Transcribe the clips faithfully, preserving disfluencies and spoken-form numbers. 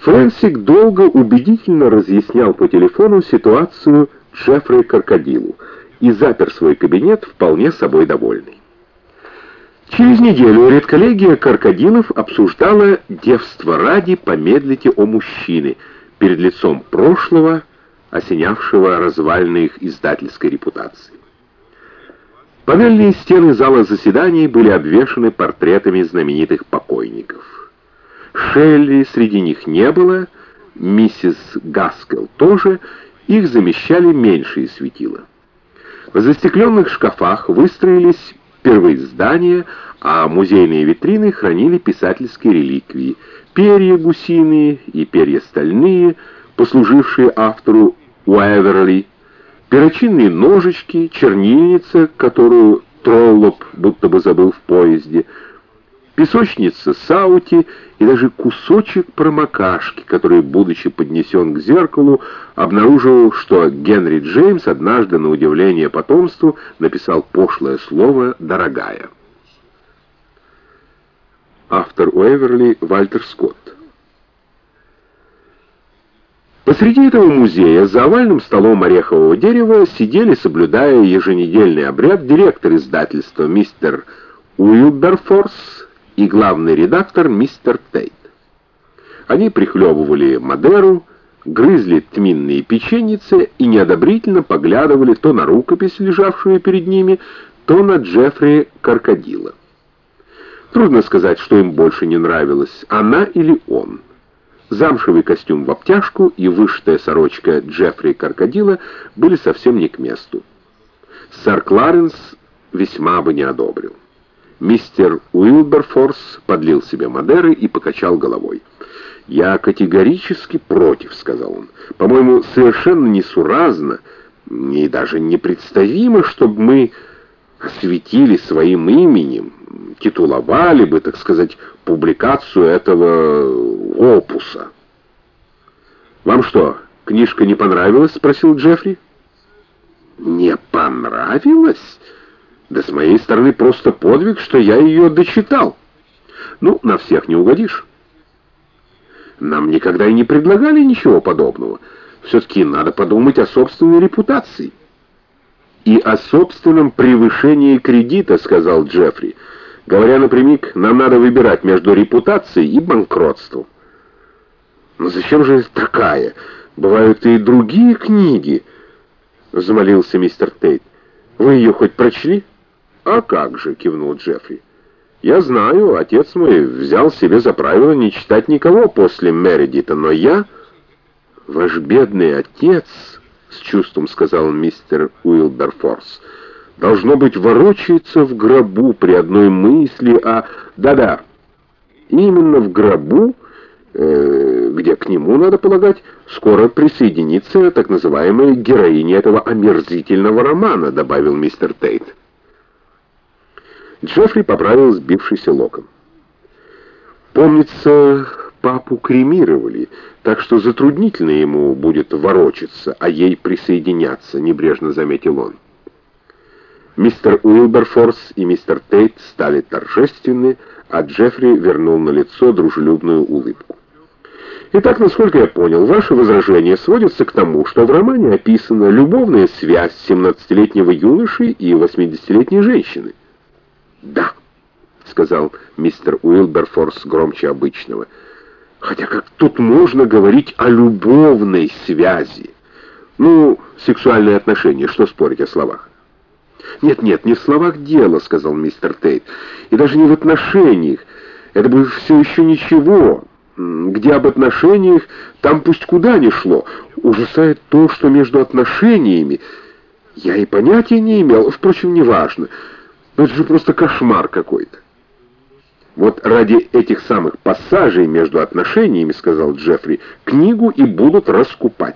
Фрэнсик долго убедительно разъяснял по телефону ситуацию Джеффри Крокодилу и запер свой кабинет вполне собой довольный. Через неделю редколлегия крокодилов обсуждала «Девство ради, помедлите о мужчине» перед лицом прошлого, осенявшего развалины их издательской репутации. Панельные стены зала заседаний были обвешаны портретами знаменитых покойников. Шелли среди них не было, миссис Гаскелл тоже, их замещали меньшие светила. В застекленных шкафах выстроились первоиздания, а музейные витрины хранили писательские реликвии, перья гусиные и перья стальные, послужившие автору Уэверли, перочинные ножички, чернильница, которую Троллоп будто бы забыл в поезде, песочница Саути и даже кусочек промокашки, который, будучи поднесен к зеркалу, обнаружил, что Генри Джеймс однажды, на удивление потомству, написал пошлое слово «дорогая». Автор Уэверли Вальтер Скотт. Посреди этого музея за овальным столом орехового дерева сидели, соблюдая еженедельный обряд, директор издательства мистер Уилберфорс и главный редактор мистер Тейт. Они прихлебывали Мадеру, грызли тминные печеницы и неодобрительно поглядывали то на рукопись, лежавшую перед ними, то на Джеффри Крокодила. Трудно сказать, что им больше не нравилось, она или он. Замшевый костюм в обтяжку и вышитая сорочка Джеффри Крокодила были совсем не к месту. Сэр Кларенс весьма бы не одобрил. Мистер Уилберфорс подлил себе Мадеры и покачал головой. «Я категорически против», — сказал он. «По-моему, совершенно несуразно и даже непредставимо, чтобы мы осветили своим именем, титуловали бы, так сказать, публикацию этого опуса». «Вам что, книжка не понравилась?» — спросил Джеффри. «Не понравилась? Да с моей стороны просто подвиг, что я ее дочитал. Ну, на всех не угодишь. Нам никогда и не предлагали ничего подобного. Все-таки надо подумать о собственной репутации». «И о собственном превышении кредита», — сказал Джеффри. «Говоря напрямик, нам надо выбирать между репутацией и банкротством». «Но зачем же такая? Бывают и другие книги», — взмолился мистер Тейт. «Вы ее хоть прочли?» «А как же», — кивнул Джеффри. «Я знаю, отец мой взял себе за правило не читать никого после Мередита, но я...» «Ваш бедный отец», — с чувством сказал мистер Уилберфорс, «должно быть, ворочается в гробу при одной мысли о...» «Да-да, именно в гробу, э, где к нему, надо полагать, скоро присоединится так называемая героиня этого омерзительного романа», — добавил мистер Тейт. Джеффри поправил сбившийся локон. «Помнится, папу кремировали, так что затруднительно ему будет ворочаться, а ей присоединяться», — небрежно заметил он. Мистер Уилберфорс и мистер Тейт стали торжественны, а Джеффри вернул на лицо дружелюбную улыбку. «Итак, насколько я понял, ваше возражение сводится к тому, что в романе описана любовная связь семнадцатилетнего юноши и восьмидесятилетней женщины». «Да», — сказал мистер Уилберфорс громче обычного. «Хотя как тут можно говорить о любовной связи? Ну, сексуальные отношения, что спорить о словах?» «Нет-нет, не в словах дело», — сказал мистер Тейт, «и даже не в отношениях. Это бы все еще ничего. Где об отношениях, там пусть куда ни шло. Ужасает то, что между отношениями я и понятия не имел, впрочем, неважно. Но это же просто кошмар какой-то». «Вот ради этих самых пассажей между отношениями, — сказал Джеффри, — книгу и будут раскупать».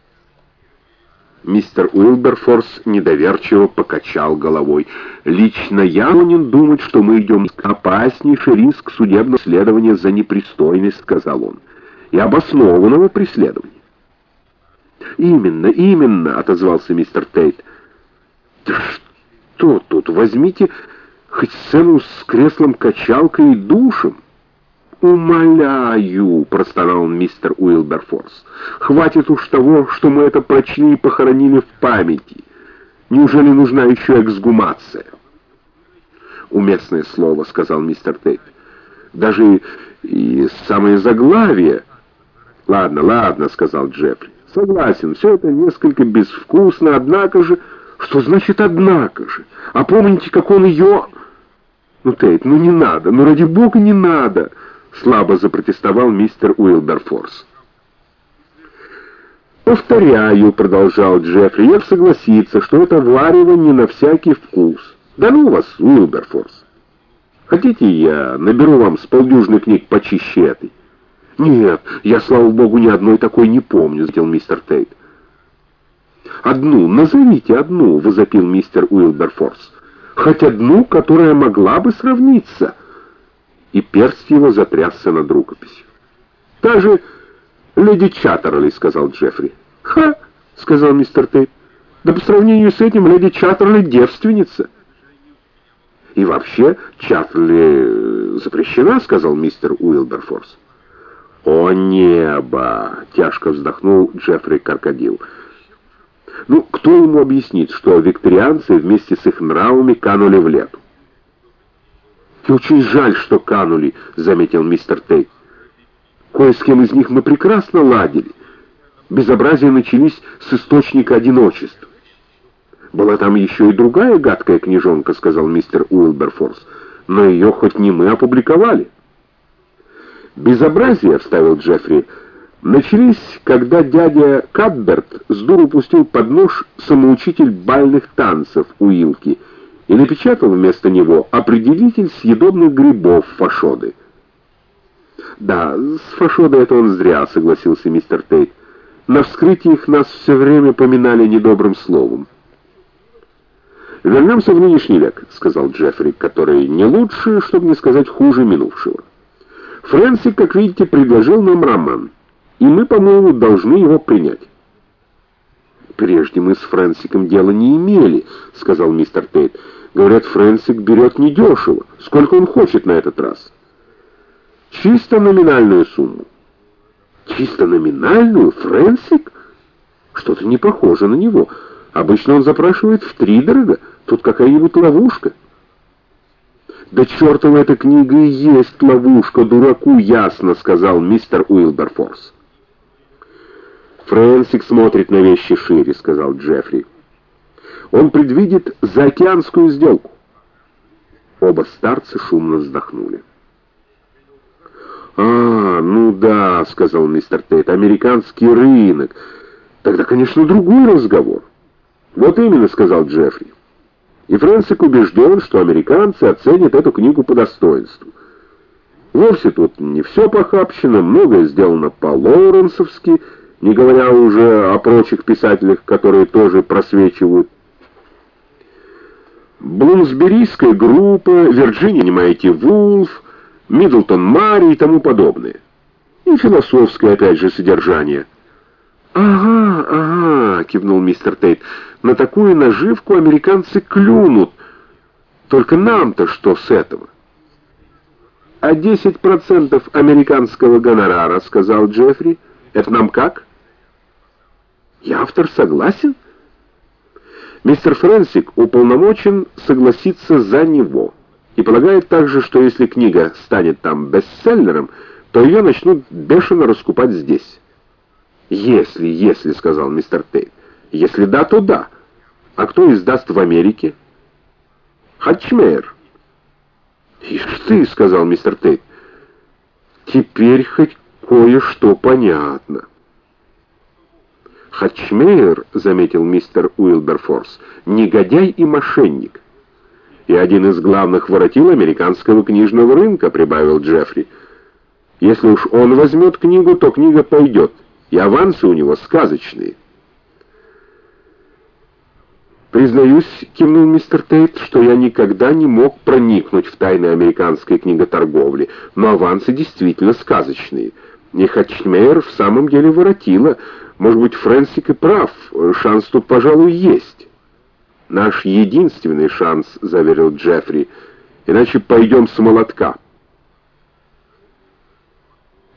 Мистер Уилберфорс недоверчиво покачал головой. «Лично я склонен думать, что мы идем к опаснейший риск судебного преследования за непристойность, — сказал он, — и обоснованного преследования». «Именно, именно, — отозвался мистер Тейт. — Да что тут, возьмите хоть сцену с креслом-качалкой и душем. «Умоляю», — простонал мистер Уилберфорс, — «хватит уж того, что мы это прочли и похоронили в памяти. Неужели нужна еще эксгумация?» «Уместное слово», — сказал мистер Тейт. «Даже и самое заглавие...» «Ладно, ладно», — сказал Джеффри. «Согласен, все это несколько безвкусно, однако же...» «Что значит «однако же»? А помните, как он ее...» «Ну, Тейт, ну не надо, ну ради бога не надо!» — слабо запротестовал мистер Уилберфорс. «Повторяю», — продолжал Джеффри, — «я согласиться, что это варево не на всякий вкус. Да ну вас, Уилберфорс! Хотите, я наберу вам с полдюжины книг почище этой?» «Нет, я, слава богу, ни одной такой не помню», — сказал мистер Тейт. «Одну, назовите одну», — возопил мистер Уилберфорс. «Хоть одну, которая могла бы сравниться». И перст его затрясся над рукописью. «Та же леди Чаттерли», — сказал Джеффри. «Ха!» — сказал мистер Тейт. «Да по сравнению с этим леди Чаттерли девственница». «И вообще Чаттерли запрещена», — сказал мистер Уилберфорс. «О небо!» — тяжко вздохнул Джеффри Крокодил. «Ну, кто ему объяснит, что викторианцы вместе с их нравами канули в лету?» «И очень жаль, что канули», — заметил мистер Тейт. «Кое с кем из них мы прекрасно ладили. Безобразия начались с источника одиночества». «Была там еще и другая гадкая книжонка», — сказал мистер Уилберфорс, «но ее хоть не мы опубликовали». «Безобразия», — вставил Джеффри, — «начались, когда дядя Кадберт с дуру пустил под нож самоучитель бальных танцев Уилки и напечатал вместо него определитель съедобных грибов фашоды». «Да, с фашодой это он зря», — согласился мистер Тейт. «На вскрытиях нас все время поминали недобрым словом». «Вернемся в нынешний век», — сказал Джеффри, который не лучше, чтобы не сказать хуже минувшего. «Фрэнсик, как видите, предложил нам роман, и мы, по-моему, должны его принять». «Прежде мы с Фрэнсиком дела не имели», — сказал мистер Тейт. «Говорят, Фрэнсик берет недешево. Сколько он хочет на этот раз?» «Чисто номинальную сумму». «Чисто номинальную? Фрэнсик? Что-то не похоже на него. Обычно он запрашивает втридорога. Тут какая-нибудь ловушка». «Да чертова эта книга и есть ловушка, дураку ясно», — сказал мистер Уилберфорс. «Фрэнсик смотрит на вещи шире», — сказал Джеффри. «Он предвидит заокеанскую сделку». Оба старца шумно вздохнули. «А, ну да», — сказал мистер Тейт, — «американский рынок. Тогда, конечно, другой разговор». «Вот именно», — сказал Джеффри. И Фрэнсик убежден, что американцы оценят эту книгу по достоинству. Вовсе тут не все похабщено, многое сделано по-лоуренсовски, не говоря уже о прочих писателях, которые тоже просвечивают. Блумсберийская группа, Вирджиния Немайти Вулф, Миддлтон Мари и тому подобное. И философское, опять же, содержание. «Ага, ага», — кивнул мистер Тейт, — «на такую наживку американцы клюнут. Только нам-то что с этого?» «А десять процентов американского гонорара», — сказал Джеффри, — «это нам как?» «И автор согласен?» «Мистер Фрэнсик уполномочен согласиться за него и полагает также, что если книга станет там бестселлером, то ее начнут бешено раскупать здесь». «Если, если», — сказал мистер Тейт. «Если да, то да. А кто издаст в Америке?» «Хатчмейер». «Ишь ты», — сказал мистер Тейт. «Теперь хоть кое-что понятно». «Хатчмейер», — заметил мистер Уилберфорс, — «негодяй и мошенник». «И один из главных воротил американского книжного рынка», — прибавил Джеффри. «Если уж он возьмет книгу, то книга пойдет. И авансы у него сказочные». «Признаюсь», — кивнул мистер Тейт, — «что я никогда не мог проникнуть в тайны американской книготорговли, но авансы действительно сказочные. И Хатчмейер в самом деле воротила. Может быть, Фрэнсик и прав, шанс тут, пожалуй, есть». «Наш единственный шанс», — заверил Джеффри, — «иначе пойдем с молотка».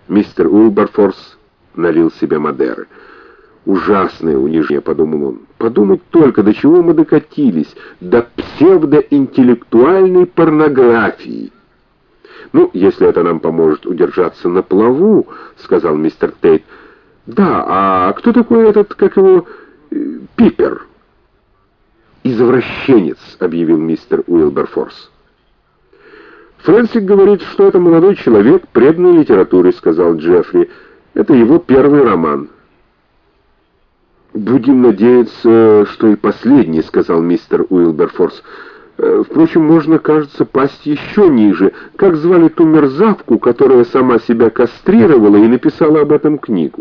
Мистер Уилберфорс налил себе Мадеры. «Ужасное унижение», — подумал он. «Подумать только, до чего мы докатились, до псевдоинтеллектуальной порнографии». «Ну, если это нам поможет удержаться на плаву», — сказал мистер Тейт. «Да, а кто такой этот, как его, э, Пипер?» «Извращенец», — объявил мистер Уилберфорс. «Фрэнсик говорит, что это молодой человек, преданный литературе», — сказал Джеффри. «Это его первый роман». «Будем надеяться, что и последний», — сказал мистер Уилберфорс. «Впрочем, можно, кажется, пасть еще ниже. Как звали ту мерзавку, которая сама себя кастрировала и написала об этом книгу?»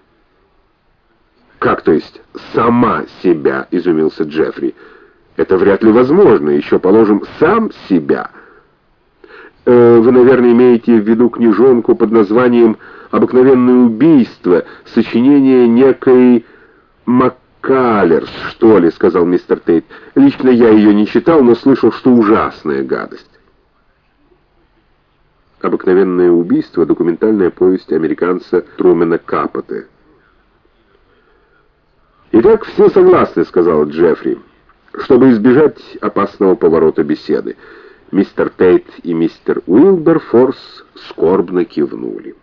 «Как, то есть, сама себя?» — изумился Джеффри. «Это вряд ли возможно. Еще, положим, сам себя». Э, «Вы, наверное, имеете в виду книжонку под названием «Обыкновенное убийство», сочинение некой Маккалерс, что ли», — сказал мистер Тейт. «Лично я ее не читал, но слышал, что ужасная гадость». «Обыкновенное убийство» — документальная повесть американца Трумэна Капоте. «Итак, все согласны», — сказал Джеффри, чтобы избежать опасного поворота беседы. Мистер Тейт и мистер Уилберфорс скорбно кивнули.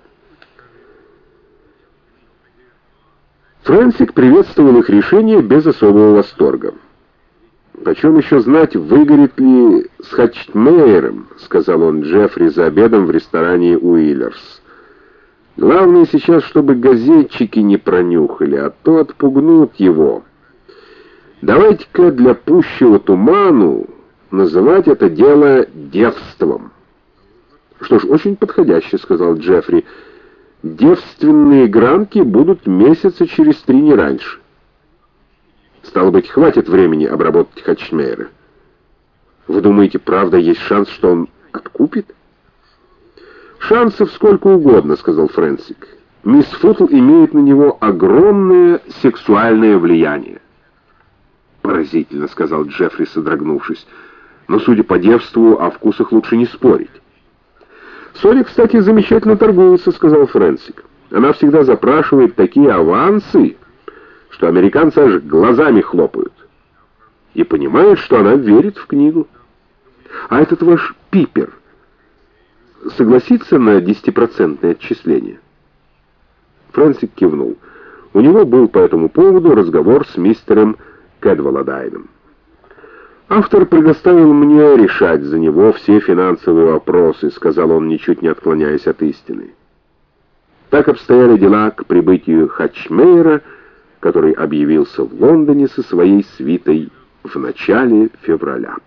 Фрэнсик приветствовал их решение без особого восторга. «Почем еще знать, выгорит ли с Хатчмейером», — сказал он Джеффри за обедом в ресторане Уиллерс. «Главное сейчас, чтобы газетчики не пронюхали, а то отпугнут его. Давайте-ка для пущего туману называть это дело девством». «Что ж, очень подходяще», — сказал Джеффри. «Девственные гранки будут месяца через три, не раньше». «Стало быть, хватит времени обработать Хатчмейера». «Вы думаете, правда, есть шанс, что он откупит?» «Шансов сколько угодно», — сказал Фрэнсик. «Мисс Футл имеет на него огромное сексуальное влияние». «Поразительно», — сказал Джеффри, содрогнувшись. «Но, судя по девству, о вкусах лучше не спорить». «Соня, кстати, замечательно торгуется», — сказал Фрэнсик. «Она всегда запрашивает такие авансы, что американцы аж глазами хлопают. И понимают, что она верит в книгу. А этот ваш Пипер согласится на десятипроцентное отчисление?» Фрэнсик кивнул. У него был по этому поводу разговор с мистером Кэдваладайном. «Автор предоставил мне решать за него все финансовые вопросы», — сказал он, ничуть не отклоняясь от истины. Так обстояли дела к прибытию Хатчмейера, который объявился в Лондоне со своей свитой в начале февраля.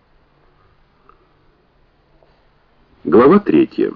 Глава третья.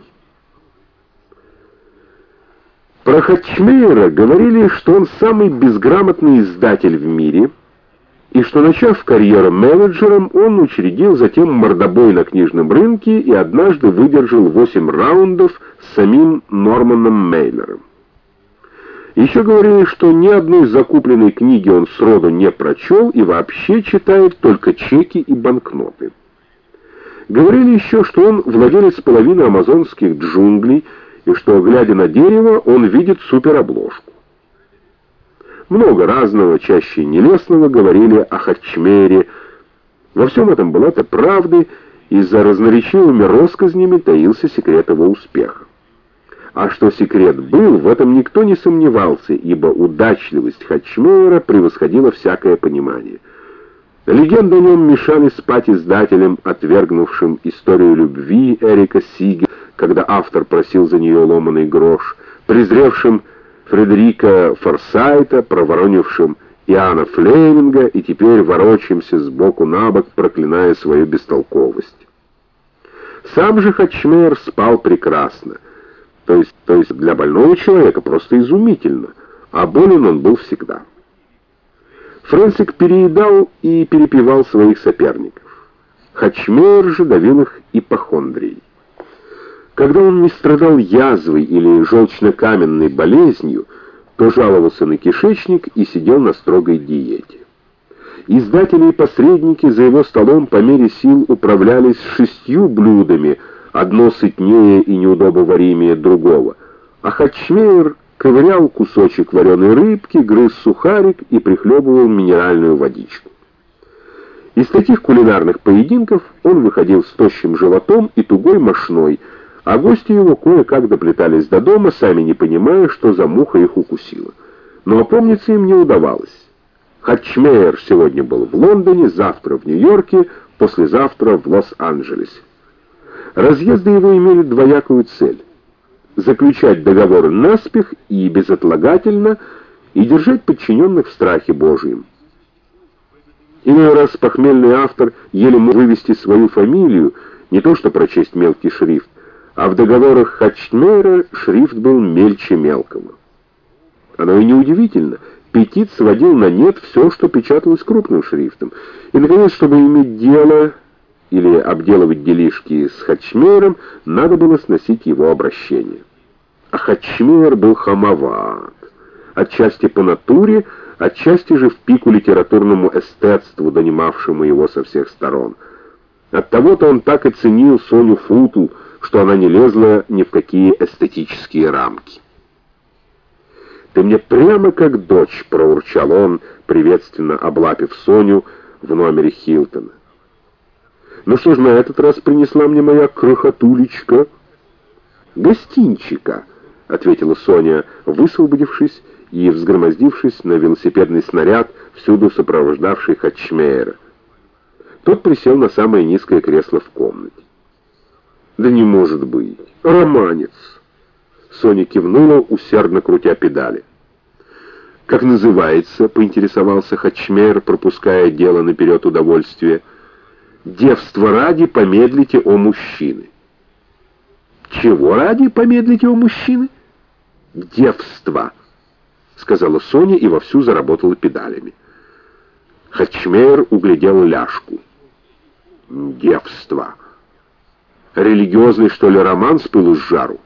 Про Хатчмейера говорили, что он самый безграмотный издатель в мире, и что, начав карьеру менеджером, он учредил затем мордобой на книжном рынке и однажды выдержал восемь раундов с самим Норманом Мейлером. Еще говорили, что ни одной закупленной книги он сроду не прочел и вообще читает только чеки и банкноты. Говорили еще, что он владелец половины амазонских джунглей, и что, глядя на дерево, он видит суперобложку. Много разного, чаще нелестного говорили о Хатчмейере. Во всем этом была-то правды, и за разноречивыми россказнями таился секрет его успеха. А что секрет был, в этом никто не сомневался, ибо удачливость Хатчмейера превосходила всякое понимание. Легенды о нем мешали спать издателям, отвергнувшим историю любви Эрика Сиге, когда автор просил за нее ломаный грош, презревшим Фредерика Форсайта, проворонившим Иоанна Флеминга, и теперь ворочаемся сбоку на бок, проклиная свою бестолковость. Сам же Хатчмейер спал прекрасно, то есть, то есть для больного человека просто изумительно, а болен он был всегда. Фрэнсик переедал и перепевал своих соперников. Хатчмейер же давил их ипохондрией. Когда он не страдал язвой или желчно-каменной болезнью, то жаловался на кишечник и сидел на строгой диете. Издатели и посредники за его столом по мере сил управлялись шестью блюдами, одно сытнее и неудобоваримее другого, А Хатчмейер ковырял кусочек вареной рыбки, грыз сухарик и прихлебывал минеральную водичку. Из таких кулинарных поединков он выходил с тощим животом и тугой мошной, а гости его кое-как доплетались до дома, сами не понимая, что за муха их укусила. Но опомниться им не удавалось. Хатчмейер сегодня был в Лондоне, завтра в Нью-Йорке, послезавтра в Лос-Анджелесе. Разъезды его имели двоякую цель: заключать договоры наспех и безотлагательно, и держать подчиненных в страхе Божьем. Иной раз похмельный автор еле мог вывести свою фамилию, не то что прочесть мелкий шрифт, а в договорах Хатчмейера шрифт был мельче мелкого. Оно и неудивительно, Петит сводил на нет все, что печаталось крупным шрифтом. И, наконец, чтобы иметь дело или обделывать делишки с Хатчмейером, надо было сносить его обращение. А Хатчмейер был хамоват, отчасти по натуре, отчасти же в пику литературному эстетству, донимавшему его со всех сторон. Оттого-то он так и ценил Соню Футл, что она не лезла ни в какие эстетические рамки. «Ты мне прямо как дочь», — проурчал он, приветственно облапив Соню в номере Хилтона. «Ну что ж на этот раз принесла мне моя крохотулечка?» «Гостинчика», — ответила Соня, высвободившись и взгромоздившись на велосипедный снаряд, всюду сопровождавший Хатчмейера. Тот присел на самое низкое кресло в комнате. «Да не может быть! Романец!» Соня кивнула, усердно крутя педали. «Как называется?» — поинтересовался Хатчмейер, пропуская дело наперед удовольствия. «Девство ради помедлите, о мужчины». «Чего ради помедлите, о мужчины?» «Девство», — сказала Соня и вовсю заработала педалями. Хатчмейер углядел ляжку. «Девство. Религиозный, что ли, роман с пылу с жару?»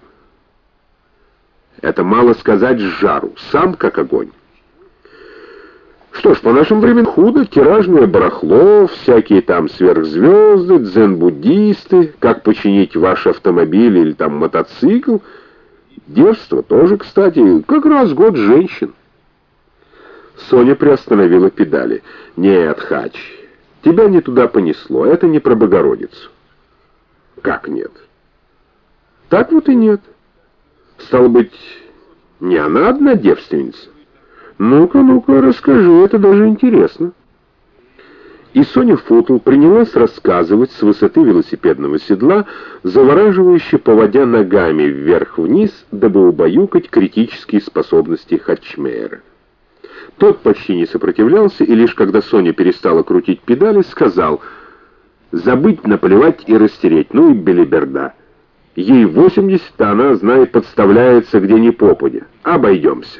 «Это мало сказать с жару, сам как огонь». «Что ж, по нашим временам худо, тиражное барахло, всякие там сверхзвезды, дзен-буддисты, как починить ваш автомобиль или там мотоцикл. Девство тоже, кстати, как раз год женщин». Соня приостановила педали. «Нет, Хач, тебя не туда понесло, это не про Богородицу». «Как нет?» «Так вот и нет. Стало быть, не она одна девственница? Ну-ка, ну-ка, расскажи, это даже интересно». И Соня Футл принялась рассказывать с высоты велосипедного седла, завораживающе поводя ногами вверх-вниз, дабы убаюкать критические способности Хатчмейера. Тот почти не сопротивлялся, и лишь когда Соня перестала крутить педали, сказал: «Забыть, наплевать и растереть, ну и белиберда. Ей восемьдесят, а она, знай, подставляется где ни попадя. Обойдемся».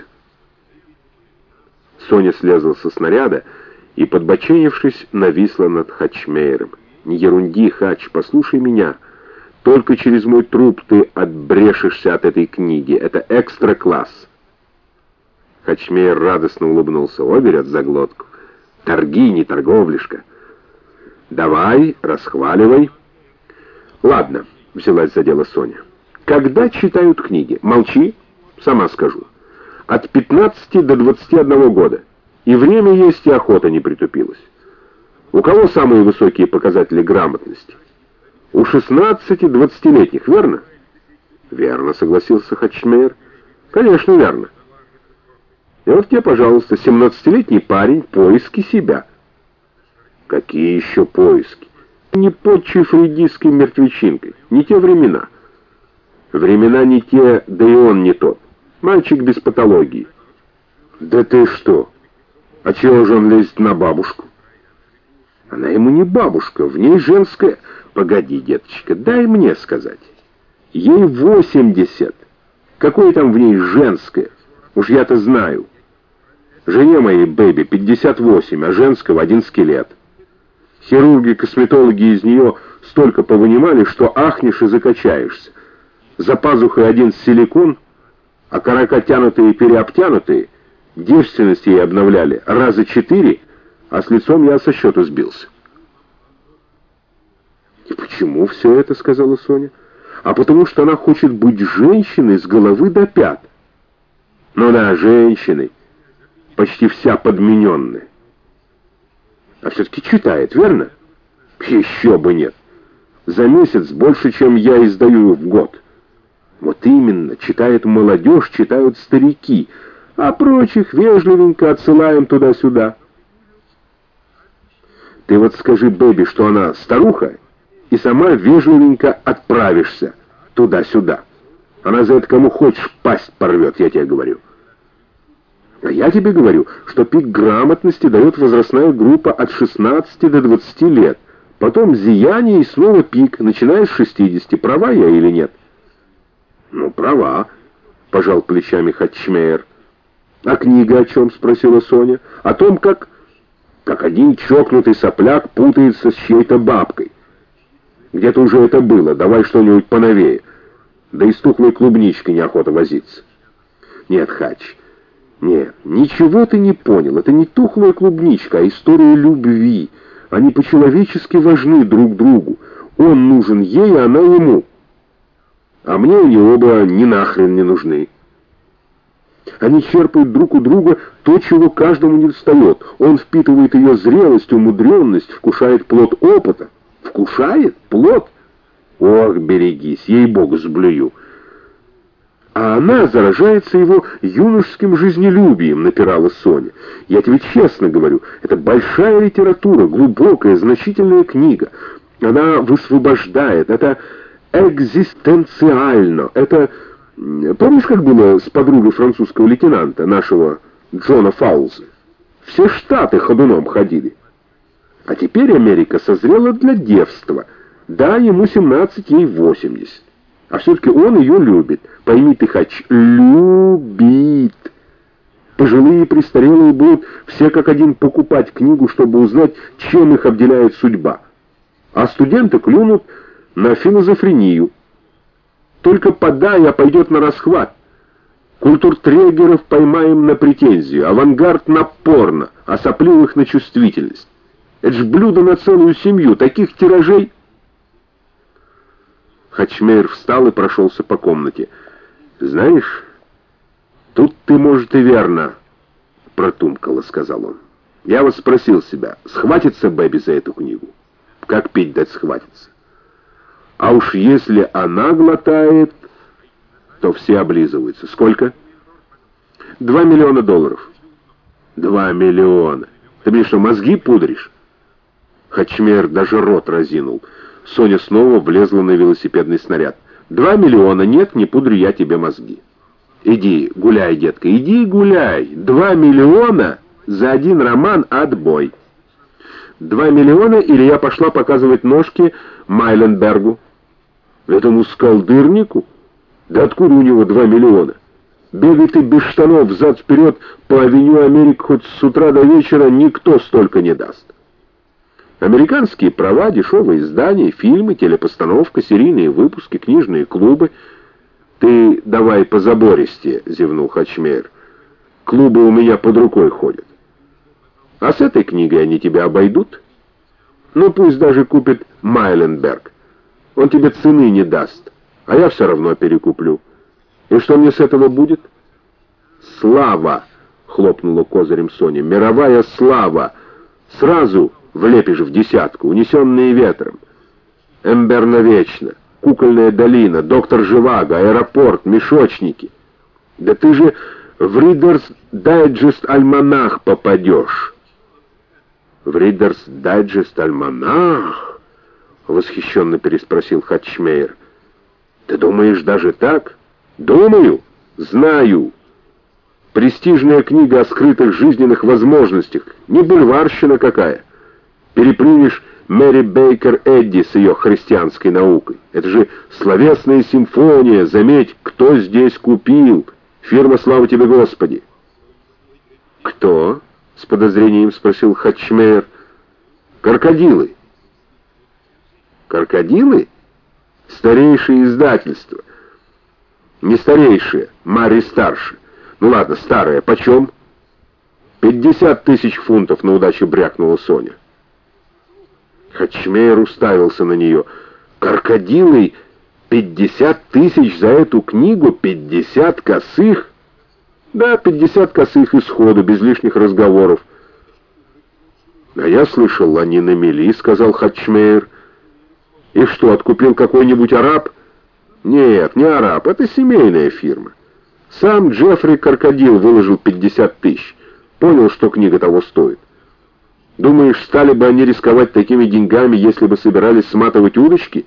Соня слезла со снаряда и, подбоченившись, нависла над Хатчмейером. «Не ерунди, Хач, послушай меня. Только через мой труп ты отбрешешься от этой книги. Это экстра-класс». Хатчмейер радостно улыбнулся. «О, берет за глотку. Торги, не торговлишка. Давай, расхваливай». «Ладно», — взялась за дело Соня. «Когда читают книги? Молчи, сама скажу. От пятнадцати до двадцати одного года. И время есть, и охота не притупилась. У кого самые высокие показатели грамотности? У шестнадцати-двадцатилетних, верно?» «Верно», — согласился Хатчмейер. «Конечно, верно. И вот тебе, пожалуйста, семнадцатилетний парень, поиски себя». «Какие еще поиски? Не подчи фрейдистской мертвечинкой. Не те времена». «Времена не те, да и он не тот. Мальчик без патологии». «Да ты что? А чего же он лезет на бабушку?» «Она ему не бабушка, в ней женская...» «Погоди, деточка, дай мне сказать. Ей восемьдесят. Какое там в ней женское? Уж я-то знаю. Жене моей Бэби пятьдесят восемь, а женского один скелет. Хирурги-косметологи из нее столько повынимали, что ахнешь и закачаешься. За пазухой один силикон, а карака тянутые и переобтянутые, девственность ей обновляли раза четыре, а с лицом я со счету сбился». «И почему все это?» — сказала Соня. а потому что она хочет быть женщиной с головы до пят. Ну да, женщиной, почти вся подмененная. А все-таки читает, верно? Еще бы нет. За месяц больше, чем я издаю в год. Вот именно, читает молодежь, читают старики, а прочих вежливенько отсылаем туда-сюда. Ты вот скажи Бэби, что она старуха, и сама вежливенько отправишься туда-сюда. Она за это кому хочешь пасть порвет, я тебе говорю. А я тебе говорю, что пик грамотности дает возрастная группа от шестнадцати до двадцати лет. Потом зияние и снова пик, начиная с шестидесяти. Права я или нет? Ну, права, пожал плечами Хатчмейер. А книга о чем? Спросила Соня. О том, как... как один чокнутый сопляк путается с чьей-то бабкой. Где-то уже это было, давай что-нибудь поновее. Да и с тухлой клубничкой неохота возиться. Нет, Хач, нет, ничего ты не понял. Это не тухлая клубничка, а история любви. Они по-человечески важны друг другу. Он нужен ей, а она ему. А мне они оба ни нахрен не нужны. Они черпают друг у друга то, чего каждому не достает. Он впитывает ее зрелость, умудренность, вкушает плод опыта. Вкушает плод? Ох, берегись, ей-богу, сблюю. А она заражается его юношеским жизнелюбием, напирала Соня. Я тебе честно говорю, это большая литература, глубокая, значительная книга. Она высвобождает, это экзистенциально, это... Помнишь, как было с подругой французского лейтенанта, нашего Джона Фаулза? Все штаты ходуном ходили. А теперь Америка созрела для девства. Да, ему семнадцать, ей восемьдесят. А все-таки он ее любит. Пойми ты, Хач, любит. Пожилые и престарелые будут все как один покупать книгу, чтобы узнать, чем их обделяет судьба. А студенты клюнут на филозофрению. Только подай, а пойдет на расхват. Культуртрегеров поймаем на претензию, авангард на порно, а сопливых на чувствительность. Это ж блюдо на целую семью, таких тиражей... Хатчмейер встал и прошелся по комнате. «Знаешь, тут ты, может, и верно протумкала», — сказал он. «Я вот спросил себя, схватится Бэби за эту книгу? Как пить дать схватится? А уж если она глотает, то все облизываются. Сколько?» «Два миллиона долларов». «Два миллиона? Ты мне что, мозги пудришь?» Хатчмейер даже рот разинул. Соня снова влезла на велосипедный снаряд. «Два миллиона, нет, не пудрю я тебе мозги. Иди, гуляй, детка, иди гуляй. Два миллиона за один роман, отбой. Два миллиона, или я пошла показывать ножки Майленбергу. Этому скалдырнику? Да откуда у него два миллиона? Бегай ты без штанов взад-вперед по авеню Америк хоть с утра до вечера, никто столько не даст. Американские права, дешевые издания, фильмы, телепостановка, серийные выпуски, книжные клубы. Ты давай позабористее, зевнул Хатчмейер. Клубы у меня под рукой ходят. А с этой книгой они тебя обойдут? Ну пусть даже купит Майленберг. Он тебе цены не даст, а я все равно перекуплю. И что мне с этого будет? Слава, хлопнула козырем Соня. Мировая слава. Сразу влепишь в десятку, унесенные ветром. Эмбер навечно, Кукольная долина, доктор Живаго, аэропорт, мешочники. Да ты же в Reader's Digest альманах попадешь. В Reader's Digest альманах? Восхищенно переспросил Хатчмейер. Ты думаешь даже так? Думаю, знаю. Престижная книга о скрытых жизненных возможностях, не бульварщина какая. Переплюнешь Мэри Бейкер Эдди с ее христианской наукой. Это же словесная симфония, заметь, кто здесь купил. Фирма «Слава тебе, Господи». «Кто?» — с подозрением спросил Хатчмейер. «Крокодилы». «Крокодилы? Старейшее издательство». «Не старейшее, Мари старше. Ну ладно, старое, почем?» «Пятьдесят тысяч фунтов», — на удачу брякнула Соня. Хатчмейер уставился на нее. «Крокодилы — Пятьдесят тысяч за эту книгу, пятьдесят косых? Да, пятьдесят косых исходу, без лишних разговоров. А я слышал, они на мели, сказал Хатчмейер. И что, откупил какой-нибудь араб? Нет, не араб, это семейная фирма. Сам Джеффри Крокодил выложил пятьдесят тысяч. Понял, что книга того стоит. Думаешь, стали бы они рисковать такими деньгами, если бы собирались сматывать удочки?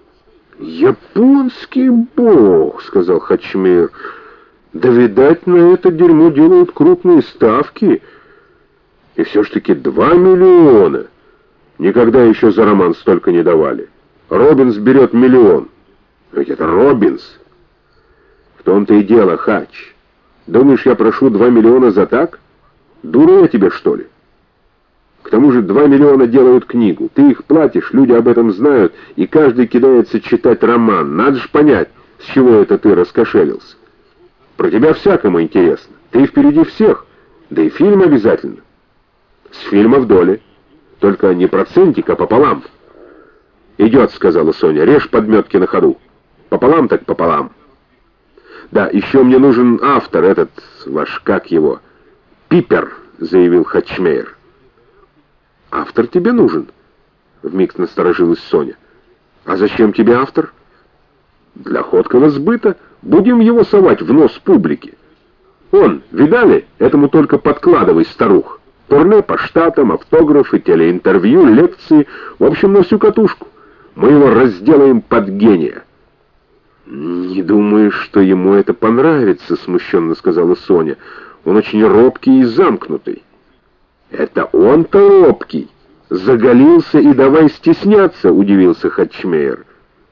«Японский бог», — сказал Хатчмейер. «Да, видать, на это дерьмо делают крупные ставки. И все ж таки два миллиона. Никогда еще за роман столько не давали. Робинс берет миллион. Ведь это Робинс». «В том-то и дело, Хатч. Думаешь, я прошу два миллиона за так? Дура я тебе, что ли? К тому же два миллиона делают книгу. Ты их платишь, люди об этом знают, и каждый кидается читать роман. Надо же понять, с чего это ты раскошелился. Про тебя всякому интересно. Ты впереди всех. Да и фильм обязательно. С фильма в доле. Только не процентик, а пополам». «Идет», — сказала Соня, — «режь подметки на ходу. Пополам так пополам». «Да, еще мне нужен автор, этот ваш, как его, Пипер», — заявил Хатчмейер. «Автор тебе нужен?» — вмиг насторожилась Соня. «А зачем тебе автор?» «Для ходкого сбыта. Будем его совать в нос публики. Он, видали? Этому только подкладывай, старух. Турне по штатам, автографы, телеинтервью, лекции. В общем, на всю катушку. Мы его разделаем под гения». «Не думаю, что ему это понравится», — смущенно сказала Соня. «Он очень робкий и замкнутый». «Это он-то робкий. Заголился и давай стесняться», — удивился Хатчмейер.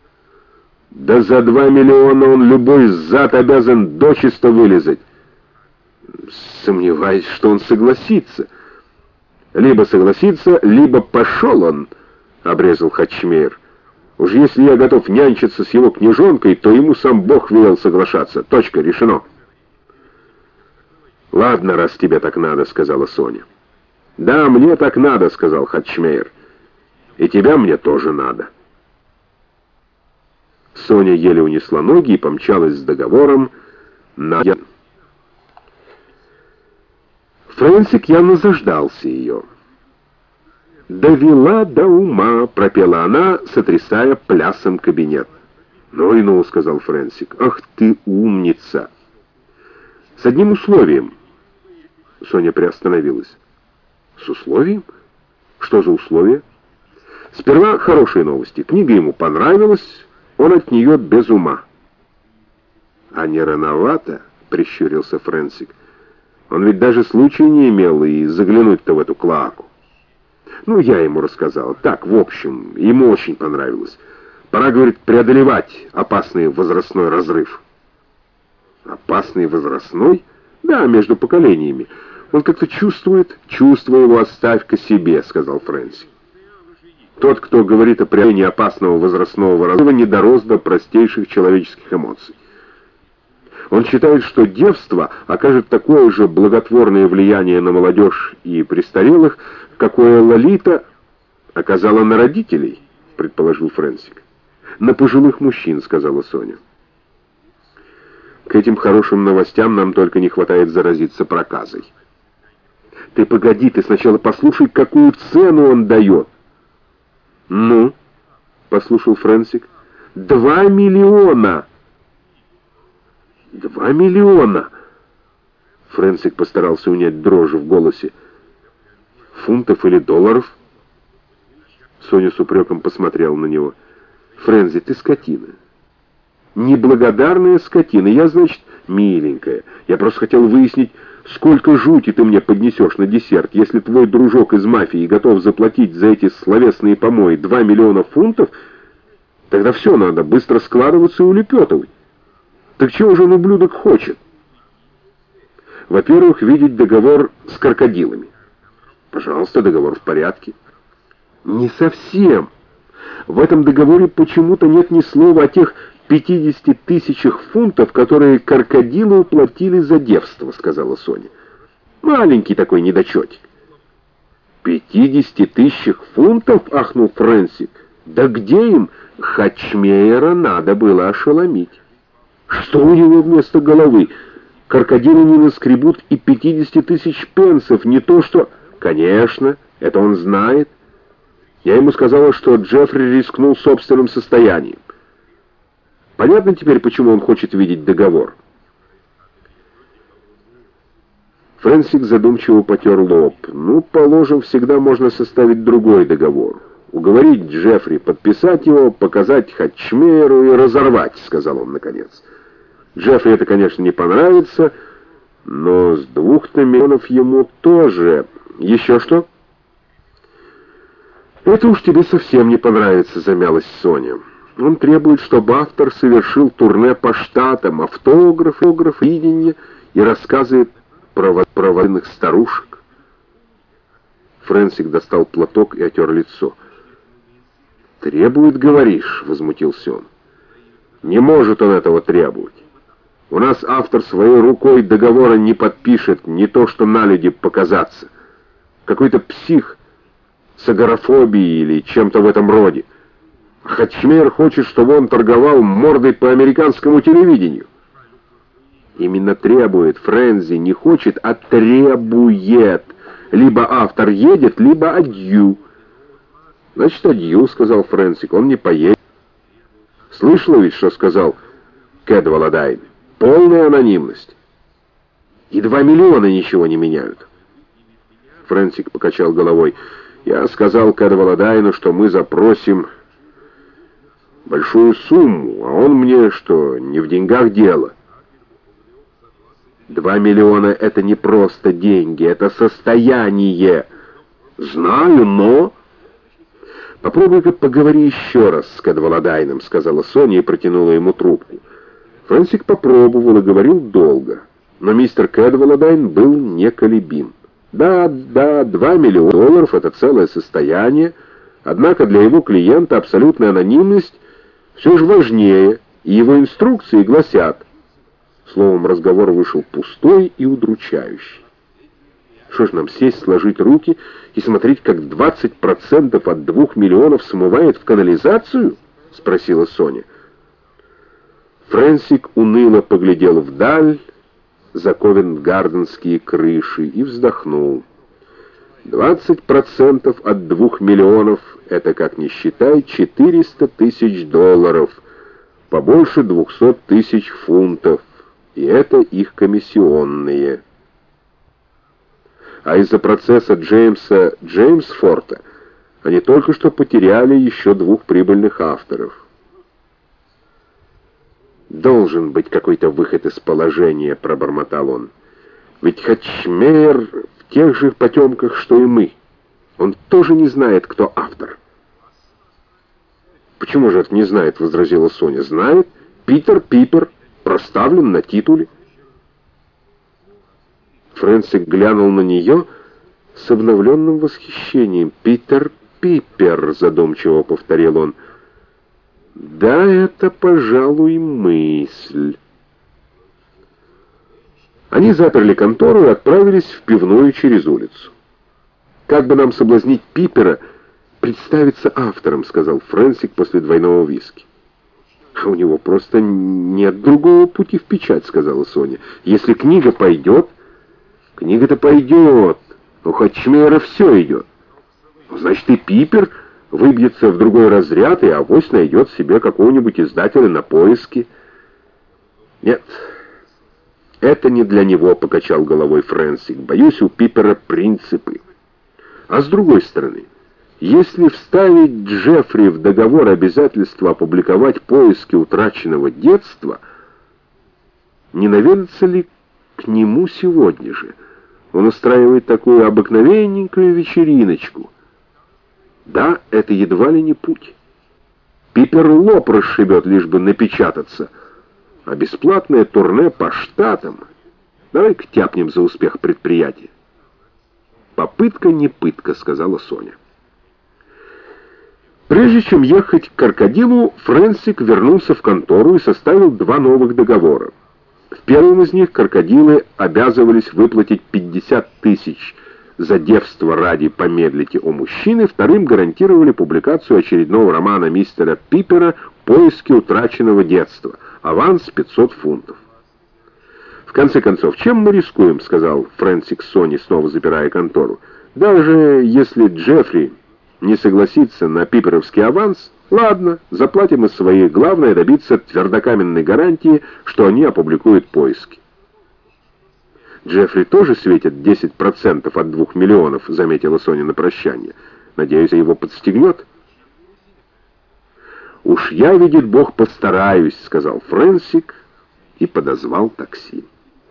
«Да за два миллиона он любой зад обязан дочисто вылезать». «Сомневаюсь, что он согласится». «Либо согласится, либо пошел он», — обрезал Хатчмейер. «Уж если я готов нянчиться с его княжонкой, то ему сам Бог велел соглашаться. Точка, решено». «Ладно, раз тебе так надо», — сказала Соня. «Да, мне так надо», — сказал Хатчмейер. «И тебя мне тоже надо». Соня еле унесла ноги и помчалась с договором на... Фрэнсик явно заждался ее. «Довела до ума», — пропела она, сотрясая плясом кабинет. «Ну и ну», — сказал Фрэнсик. «Ах ты умница!» «С одним условием». Соня приостановилась. «С условием? Что за условие?» «Сперва хорошие новости. Книга ему понравилась, он от нее без ума». «А не рановато?» — прищурился Фрэнсик. «Он ведь даже случая не имел и заглянуть-то в эту клоаку». «Ну, я ему рассказал. Так, в общем, ему очень понравилось. Пора, говорит, преодолевать опасный возрастной разрыв». «Опасный возрастной?» «Да, между поколениями. Он как-то чувствует, чувство его оставь-ка себе», — сказал Фрэнсик. «Тот, кто говорит о преодолении опасного возрастного разрыва, не дорос до простейших человеческих эмоций. Он считает, что девство окажет такое же благотворное влияние на молодежь и престарелых, какое Лолита оказала на родителей», — предположил Фрэнсик. «На пожилых мужчин», — сказала Соня. «К этим хорошим новостям нам только не хватает заразиться проказой». «Ты погоди, ты сначала послушай, какую цену он дает». «Ну?» — послушал Фрэнсик. «Два миллиона!» «Два миллиона!» Фрэнсик постарался унять дрожь в голосе. «Фунтов или долларов?» Соня с упреком посмотрела на него. «Фрэнзи, ты скотина. Неблагодарная скотина. Я, значит, миленькая. Я просто хотел выяснить, сколько жути ты мне поднесешь на десерт. Если твой дружок из мафии готов заплатить за эти словесные помои два миллиона фунтов, тогда все надо быстро складываться и улепетывать. Так чего же он, ублюдок, хочет?» «Во-первых, видеть договор с крокодилами». «Пожалуйста, договор в порядке». «Не совсем. В этом договоре почему-то нет ни слова о тех пятидесяти тысячах фунтов, которые крокодилы уплатили за девство», — сказала Соня. «Маленький такой недочетик». «Пятидесяти тысячах фунтов?» — ахнул Фрэнсик. «Да где им? Хачмейера надо было ошеломить. Что у него вместо головы? Крокодилы не наскребут и пятьдесят тысяч пенсов, не то что... Конечно, это он знает. Я ему сказала, что Джеффри рискнул собственным состоянием. Понятно теперь, почему он хочет видеть договор. Фрэнсик задумчиво потер лоб. Ну, положим, всегда можно составить другой договор. Уговорить Джеффри подписать его, показать Хачмейеру и разорвать, сказал он наконец. Джеффри это, конечно, не понравится, но с двух-то миллионов ему тоже. Еще что? Это уж тебе совсем не понравится, замялась Соня. Он требует, чтобы автор совершил турне по штатам, автограф, автограф, видение и рассказывает про, про военных старушек. Фрэнсик достал платок и отер лицо. «Требует, говоришь?» — возмутился он. «Не может он этого требовать. У нас автор своей рукой договора не подпишет, не то что на люди показаться. Какой-то псих с агорафобией или чем-то в этом роде. Хачмейер хочет, чтобы он торговал мордой по американскому телевидению». Именно требует, Фрэнзи, не хочет, а требует. Либо автор едет, либо адью. Значит, адью, сказал Фрэнсик, он не поедет. Слышала ведь, что сказал Кэдваладайн? Полная анонимность. И два миллиона ничего не меняют. Фрэнсик покачал головой. Я сказал Кэдваладайну, что мы запросим большую сумму, а он мне, что не в деньгах дело. Два миллиона — это не просто деньги, это состояние. Знаю, но... Попробуй-ка поговори еще раз с Кэдваладайном, сказала Соня и протянула ему трубку. Фрэнсик попробовал и говорил долго, но мистер Кэдваладайн был неколебим. Да, да, два миллиона долларов — это целое состояние, однако для его клиента абсолютная анонимность все же важнее, и его инструкции гласят... Словом, разговор вышел пустой и удручающий. Что ж нам сесть, сложить руки и смотреть, как двадцать процентов от двух миллионов смывает в канализацию? Спросила Соня. Фрэнсик уныло поглядел вдаль, за ковент-гарденские крыши, и вздохнул. Двадцать процентов от двух миллионов — это, как ни считай, четыреста тысяч долларов, побольше двухсот тысяч фунтов. И это их комиссионные. А из-за процесса Джеймса Джеймсфорта они только что потеряли еще двух прибыльных авторов. «Должен быть какой-то выход из положения», — пробормотал он. «Ведь Хачмейер в тех же потемках, что и мы. Он тоже не знает, кто автор». «Почему же это не знает?» — возразила Соня. «Знает. Питер Пипер проставлен на титуле». Фрэнсик глянул на нее с обновленным восхищением. «Питер Пипер», — задумчиво повторил он. «Да, это, пожалуй, мысль». Они заперли контору и отправились в пивную через улицу. «Как бы нам соблазнить Пипера представиться автором», — сказал Фрэнсик после двойного виски. «А у него просто нет другого пути в печать», — сказала Соня. «Если книга пойдет...» «Книга-то пойдет. У Хачмейера все идет. Значит, и Пипер выбьется в другой разряд и авось найдет себе какого-нибудь издателя на поиски». «Нет, это не для него», — покачал головой Фрэнсик. «Боюсь, у Пипера принципы. А с другой стороны, если вставить Джеффри в договор обязательства опубликовать поиски утраченного детства, не наведаться ли к нему сегодня же? Он устраивает такую обыкновенненькую вечериночку. Да, это едва ли не путь. Пипер лоб расшибет, лишь бы напечататься. А бесплатное турне по штатам. Давай-ка тяпнем за успех предприятия». «Попытка не пытка», — сказала Соня. Прежде чем ехать к крокодилу, Фрэнсик вернулся в контору и составил два новых договора. В первом из них крокодилы обязывались выплатить пятьдесят тысяч за девство ради помедлите о мужчине, вторым гарантировали публикацию очередного романа мистера Пиппера «Поиски утраченного детства». Аванс пятьсот фунтов. «В конце концов, чем мы рискуем?» — сказал Фрэнсик Сони, снова запирая контору. «Даже если Джеффри не согласится на пипперовский аванс, ладно, заплатим из своих. Главное — добиться твердокаменной гарантии, что они опубликуют поиски». «Джеффри тоже светит десять процентов от двух миллионов», — заметила Соня на прощание. «Надеюсь, его подстегнет». «Уж я, видит Бог, постараюсь», — сказал Фрэнсик и подозвал такси.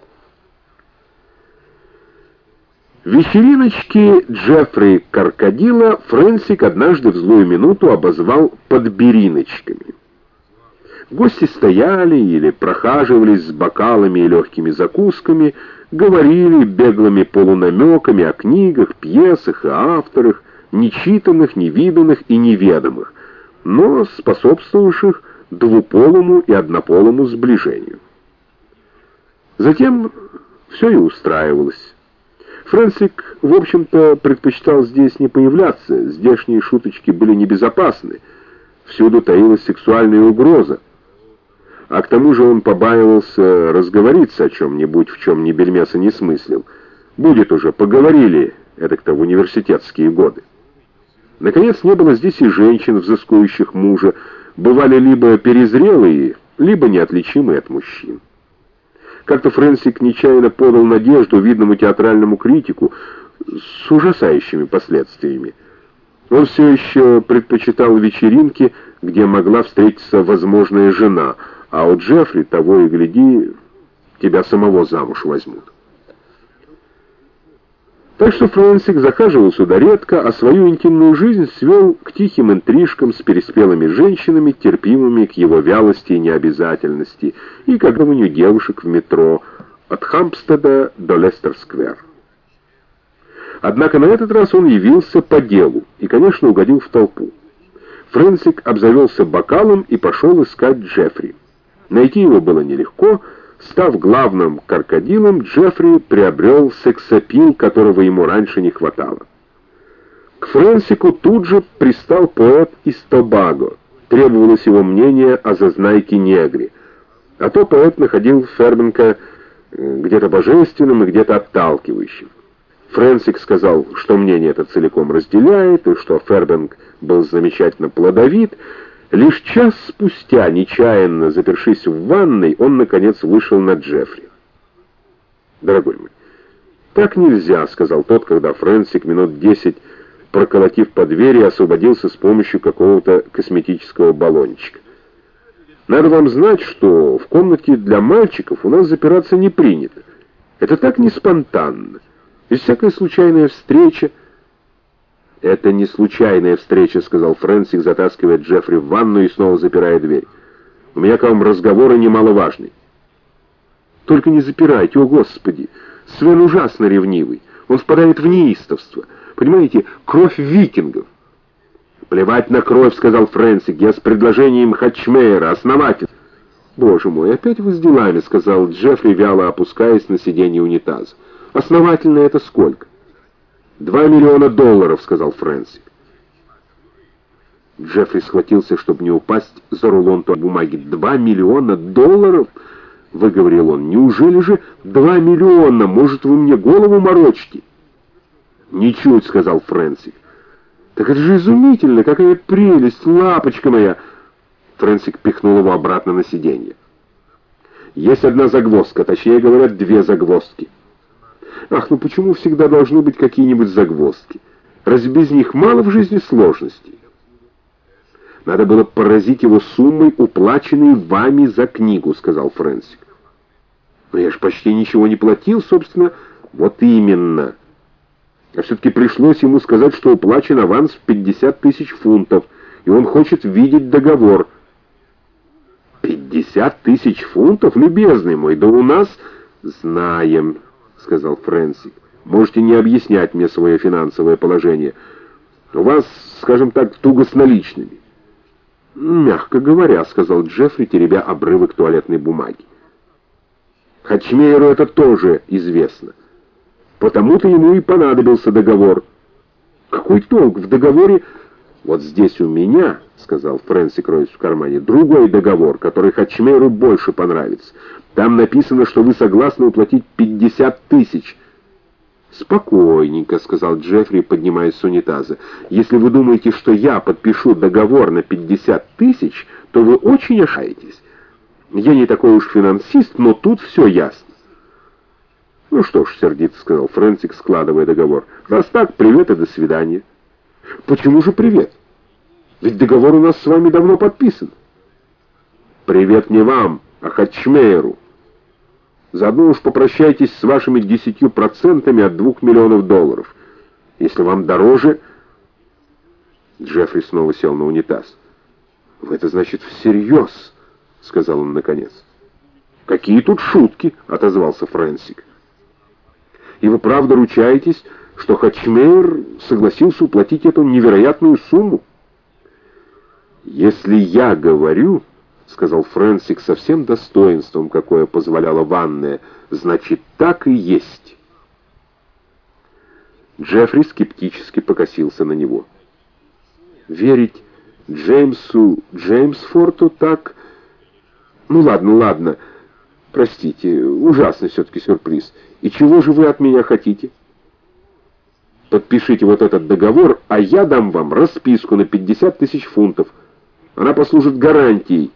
Вечериночки Джеффри Крокодила Фрэнсик однажды в злую минуту обозвал подбериночками. Гости стояли или прохаживались с бокалами и легкими закусками, говорили беглыми полунамеками о книгах, пьесах и авторах, нечитанных, невиданных и неведомых, но способствовавших двуполому и однополому сближению. Затем все и устраивалось. Фрэнсик, в общем-то, предпочитал здесь не появляться, здешние шуточки были небезопасны, всюду таилась сексуальная угроза, а к тому же он побаивался разговориться о чем-нибудь, в чем ни бельмеса не смыслил. Будет уже, поговорили, это-то в университетские годы. Наконец, не было здесь и женщин, взыскующих мужа, бывали либо перезрелые, либо неотличимые от мужчин. Как-то Фрэнсик нечаянно подал надежду видному театральному критику с ужасающими последствиями. Он все еще предпочитал вечеринки, где могла встретиться возможная жена, а у Джеффри, того и гляди, тебя самого замуж возьмут. Так что Фрэнсик захаживал сюда редко, а свою интимную жизнь свел к тихим интрижкам с переспелыми женщинами, терпимыми к его вялости и необязательности, и к огромнию девушек в метро от Хампстеда до Лестер-сквер. Однако на этот раз он явился по делу и, конечно, угодил в толпу. Фрэнсик обзавелся бокалом и пошел искать Джеффри. Найти его было нелегко. Став главным крокодилом, Джеффри приобрел сексапил, которого ему раньше не хватало. К Фрэнсику тут же пристал поэт из Тобаго. Требовалось его мнение о зазнайке-негре. А то поэт находил Фербенка где-то божественным и где-то отталкивающим. Фрэнсик сказал, что мнение это целиком разделяет, и что Фербенк был замечательно плодовит. Лишь час спустя, нечаянно запершись в ванной, он, наконец, вышел на Джеффри. «Дорогой мой, так нельзя», — сказал тот, когда Фрэнсик, минут десять проколотив по двери, освободился с помощью какого-то косметического баллончика. «Надо вам знать, что в комнате для мальчиков у нас запираться не принято. Это так не спонтанно. Без всякая случайная встреча». «Это не случайная встреча», — сказал Фрэнсик, затаскивая Джеффри в ванну и снова запирая дверь. «У меня к вам разговор немаловажный». «Только не запирайте, о Господи! Свен ужасно ревнивый. Он впадает в неистовство. Понимаете, кровь викингов». «Плевать на кровь», — сказал Фрэнсик. «Я с предложением Хатчмейера, основатель». «Боже мой, опять вы с делами», — сказал Джеффри, вяло опускаясь на сиденье унитаза. «Основательно это сколько?» «Два миллиона долларов», — сказал Фрэнсик. Джеффри схватился, чтобы не упасть за рулон той бумаги. «Два миллиона долларов?» — выговорил он. «Неужели же два миллиона? Может, вы мне голову морочите?» «Ничуть», — сказал Фрэнсик. «Так это же изумительно! Какая прелесть! Лапочка моя!» Фрэнсик пихнул его обратно на сиденье. «Есть одна загвоздка, точнее говоря, две загвоздки». «Ах, ну почему всегда должны быть какие-нибудь загвоздки? Разве без них мало в жизни сложностей?» «Надо было поразить его суммой, уплаченной вами за книгу», — сказал Фрэнсик. «Но я же почти ничего не платил, собственно». «Вот именно. А все-таки пришлось ему сказать, что уплачен аванс в пятьдесят тысяч фунтов, и он хочет видеть договор». «Пятьдесят тысяч фунтов, любезный мой, да у нас...» «Знаем», — сказал Фрэнсик. «Можете не объяснять мне свое финансовое положение. У вас, скажем так, туго с наличными». «Мягко говоря», — сказал Джеффри, теребя обрывок туалетной бумаги. «Хатчмейеру это тоже известно. Потому-то ему и понадобился договор. Какой толк в договоре? Вот здесь у меня, сказал Фрэнсик, роясь в кармане, другой договор, который Хачмейру больше понравится. Там написано, что вы согласны уплатить пятьдесят тысяч. «Спокойненько», — сказал Джеффри, поднимаясь с унитаза. «Если вы думаете, что я подпишу договор на пятьдесят тысяч, то вы очень ошибаетесь. Я не такой уж финансист, но тут все ясно». «Ну что ж», — сердито сказал Фрэнсик, складывая договор, «раз так, привет и до свидания». «Почему же привет? Ведь договор у нас с вами давно подписан». «Привет не вам, а Хачмейру. Заодно уж попрощайтесь с вашими десятью процентами от двух миллионов долларов. Если вам дороже...» Джеффри снова сел на унитаз. «Вы это, значит, всерьез?» — сказал он наконец. «Какие тут шутки?» — отозвался Фрэнсик. «И вы правда ручаетесь, что Хачмейр согласился уплатить эту невероятную сумму?» «Если я говорю, — сказал Фрэнсик со всем достоинством, какое позволяла ванная, — значит, так и есть». Джеффри скептически покосился на него. «Верить Джеймсу Джеймсфорту так... Ну ладно, ладно, простите, ужасный все-таки сюрприз. И чего же вы от меня хотите?» «Подпишите вот этот договор, а я дам вам расписку на пятьдесят тысяч фунтов. Она послужит гарантией».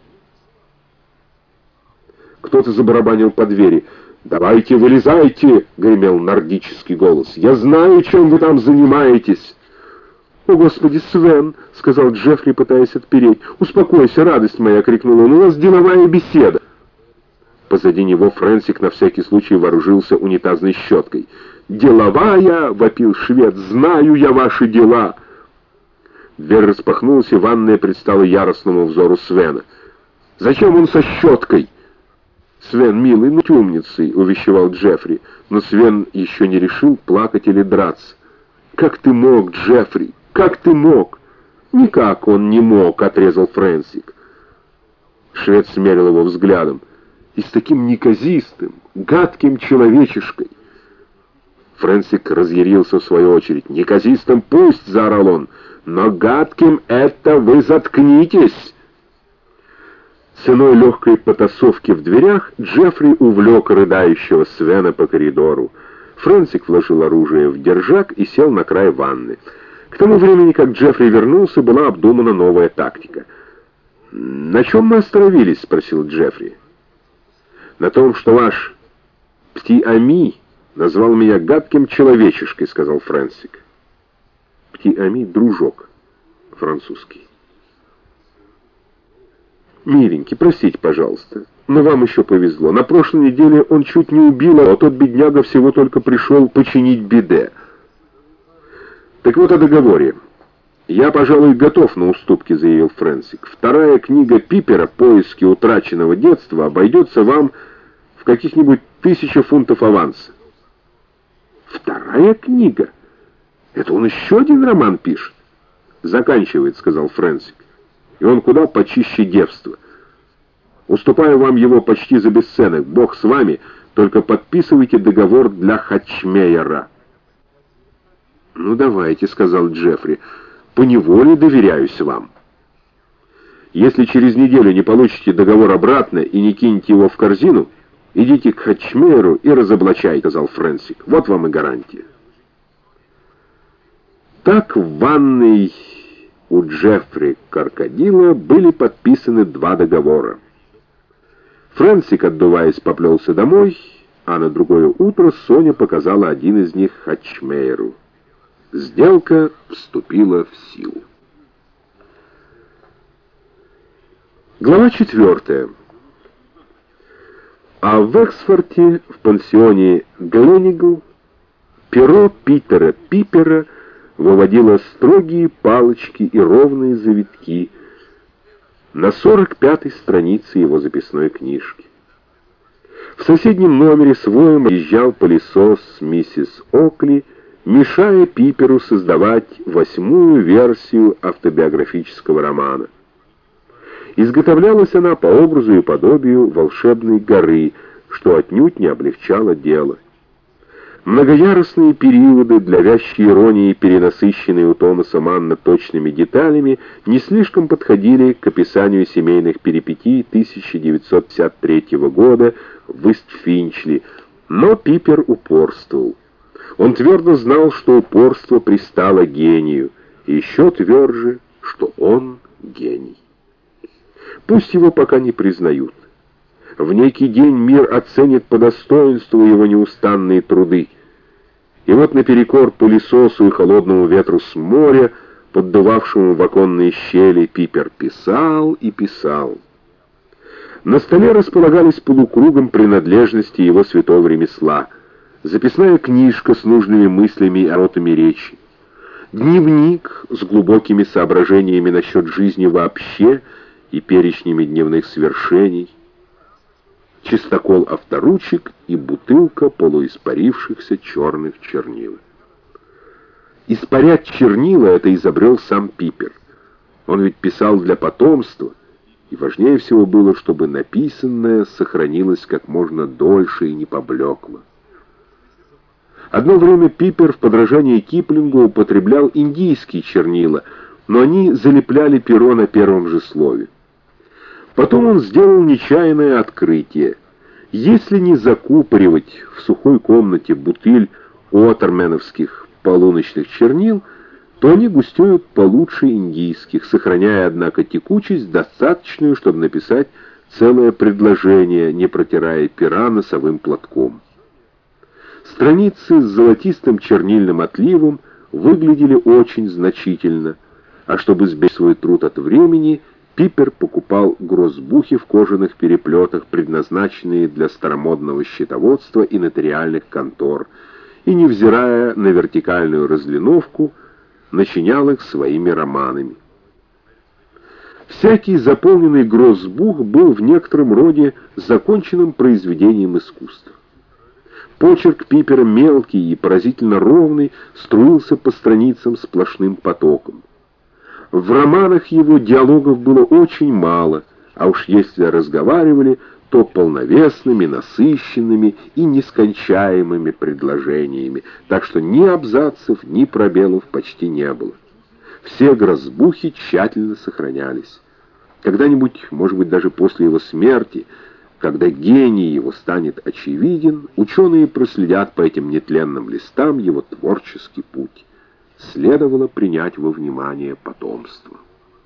Кто-то забарабанил по двери. «Давайте, вылезайте!» — гремел нордический голос. «Я знаю, чем вы там занимаетесь!» «О, Господи, Свен!» — сказал Джеффри, пытаясь отпереть. «Успокойся, радость моя!» — крикнул он. «У нас деловая беседа!» Позади него Фрэнсик на всякий случай вооружился унитазной щеткой. «Деловая!» — вопил швед. «Знаю я ваши дела!» Дверь распахнулась, и ванная предстала яростному взору Свена. «Зачем он со щеткой?» «Свен, милый, ну ты умницей!» — увещевал Джеффри. Но Свен еще не решил, плакать или драться. «Как ты мог, Джеффри? Как ты мог?» «Никак он не мог!» — отрезал Фрэнсик. Швед смерил его взглядом. «И с таким неказистым, гадким человечишкой!» Фрэнсик разъярился в свою очередь. «Неказистым пусть!» — заорал он. «Но гадким это вы заткнитесь!» Ценой легкой потасовки в дверях Джеффри увлек рыдающего Свена по коридору. Фрэнсик вложил оружие в держак и сел на край ванны. К тому времени, как Джеффри вернулся, была обдумана новая тактика. «На чем мы остановились?» — спросил Джеффри. «На том, что ваш Пти-Ами назвал меня гадким человечишкой», — сказал Фрэнсик. Пти-Ами — дружок, французский. «Миленький, простите, пожалуйста, но вам еще повезло. На прошлой неделе он чуть не убил, а тот бедняга всего только пришел починить биде». «Так вот о договоре. Я, пожалуй, готов на уступки», — заявил Фрэнсик. «Вторая книга Пипера «Поиски утраченного детства» обойдется вам в каких-нибудь тысячу фунтов аванса». «Вторая книга? Это он еще один роман пишет?» «Заканчивает», — сказал Фрэнсик. «И он куда почище девства. Уступаю вам его почти за бесценок. Бог с вами, только подписывайте договор для Хачмейера». «Ну давайте», — сказал Джеффри, — «поневоле доверяюсь вам». «Если через неделю не получите договор обратно и не кинете его в корзину, идите к Хачмейеру и разоблачайте», — сказал Фрэнсик. «Вот вам и гарантия». Так в ванной у Джеффри Крокодила были подписаны два договора. Фрэнсик, отдуваясь, поплелся домой, а на другое утро Соня показала один из них Хачмейеру. Сделка вступила в силу. Глава четвертая. А в Эксфорте, в пансионе Гленигл, перо Питера Пипера выводило строгие палочки и ровные завитки на сорок пятой странице его записной книжки. В соседнем номере с воем езжал пылесос миссис Окли, мешая Пиперу создавать восьмую версию автобиографического романа. Изготовлялась она по образу и подобию волшебной горы, что отнюдь не облегчало дело. Многоярусные периоды, для вязчей иронии, перенасыщенные у Томаса Манна точными деталями, не слишком подходили к описанию семейных перипетий тысяча девятьсот пятьдесят третьего года в Ист-Финчли, но Пипер упорствовал. Он твердо знал, что упорство пристало гению, и еще тверже, что он гений. Пусть его пока не признают. В некий день мир оценит по достоинству его неустанные труды. И вот наперекор пылесосу и холодному ветру с моря, поддувавшему в оконные щели, Пипер писал и писал. На столе располагались полукругом принадлежности его святого ремесла, записная книжка с нужными мыслями и оборотами речи, дневник с глубокими соображениями насчет жизни вообще и перечнями дневных свершений, чистокол авторучек и бутылка полуиспарившихся черных чернил. Испарять чернила — это изобрел сам Пипер. Он ведь писал для потомства, и важнее всего было, чтобы написанное сохранилось как можно дольше и не поблекло. Одно время Пипер в подражании Киплингу употреблял индийские чернила, но они залепляли перо на первом же слове. Потом он сделал нечаянное открытие. Если не закупоривать в сухой комнате бутыль уотерменовских полуночных чернил, то они густеют получше индийских, сохраняя, однако, текучесть достаточную, чтобы написать целое предложение, не протирая пера носовым платком. Страницы с золотистым чернильным отливом выглядели очень значительно, а чтобы сберечь свой труд от времени, Пипер покупал грозбухи в кожаных переплетах, предназначенные для старомодного счетоводства и нотариальных контор, и, невзирая на вертикальную разлиновку, начинял их своими романами. Всякий заполненный грозбух был в некотором роде законченным произведением искусства. Почерк Пипера, мелкий и поразительно ровный, струился по страницам сплошным потоком. В романах его диалогов было очень мало, а уж если разговаривали, то полновесными, насыщенными и нескончаемыми предложениями, так что ни абзацев, ни пробелов почти не было. Все грозбухи тщательно сохранялись. Когда-нибудь, может быть, даже после его смерти, когда гений его станет очевиден, ученые проследят по этим нетленным листам его творческий путь. Следовало принять во внимание потомство.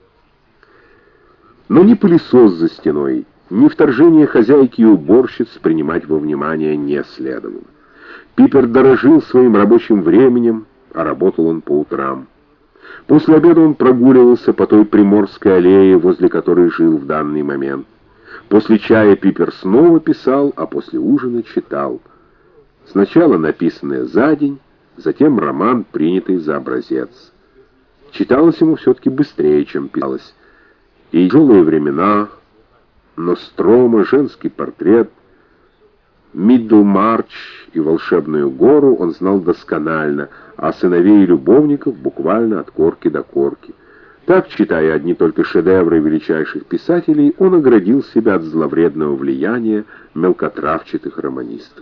Но ни пылесос за стеной, ни вторжение хозяйки и уборщиц принимать во внимание не следовало. Пипер дорожил своим рабочим временем, а работал он по утрам. После обеда он прогуливался по той Приморской аллее, возле которой жил в данный момент. После чая Пипер снова писал, а после ужина читал. Сначала написанное за день, затем роман, принятый за образец. Читалось ему все-таки быстрее, чем писалось. И тяжелые времена, Нострома, женский портрет, Миддлмарч и волшебную гору он знал досконально, а сыновей и любовников буквально от корки до корки. Так, читая одни только шедевры величайших писателей, он оградил себя от зловредного влияния мелкотравчатых романистов.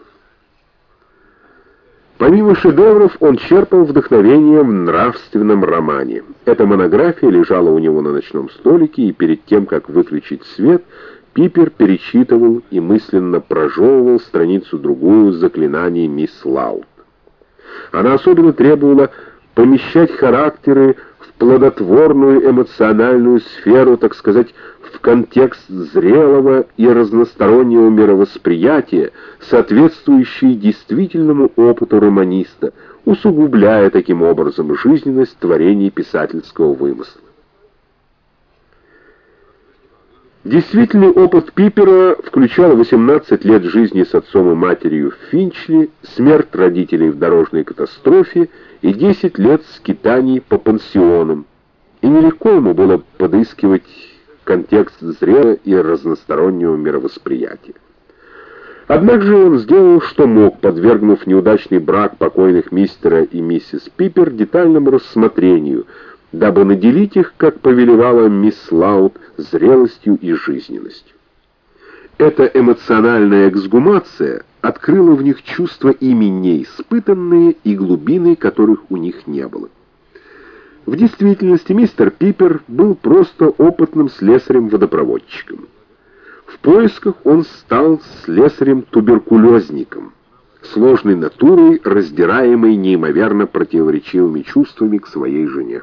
Помимо шедевров, он черпал вдохновение в нравственном романе. Эта монография лежала у него на ночном столике, и перед тем, как выключить свет, Пипер перечитывал и мысленно прожевывал страницу-другую заклинаний мисс Лаут. Она особенно требовала помещать характеры в плодотворную эмоциональную сферу, так сказать, в контекст зрелого и разностороннего мировосприятия, соответствующий действительному опыту романиста, усугубляя таким образом жизненность творений писательского вымысла. Действительный опыт Пипера включал восемнадцать лет жизни с отцом и матерью в Финчли, смерть родителей в дорожной катастрофе и десять лет скитаний по пансионам. И нелегко ему было подыскивать контекст зрелого и разностороннего мировосприятия. Однако же он сделал, что мог, подвергнув неудачный брак покойных мистера и миссис Пипер детальному рассмотрению, дабы наделить их, как повелевала мисс Лаут, зрелостью и жизненностью. Эта эмоциональная эксгумация открыла в них чувства ими неиспытанные и глубины, которых у них не было. В действительности мистер Пипер был просто опытным слесарем-водопроводчиком. В поисках он стал слесарем-туберкулезником, сложной натурой, раздираемой неимоверно противоречивыми чувствами к своей жене.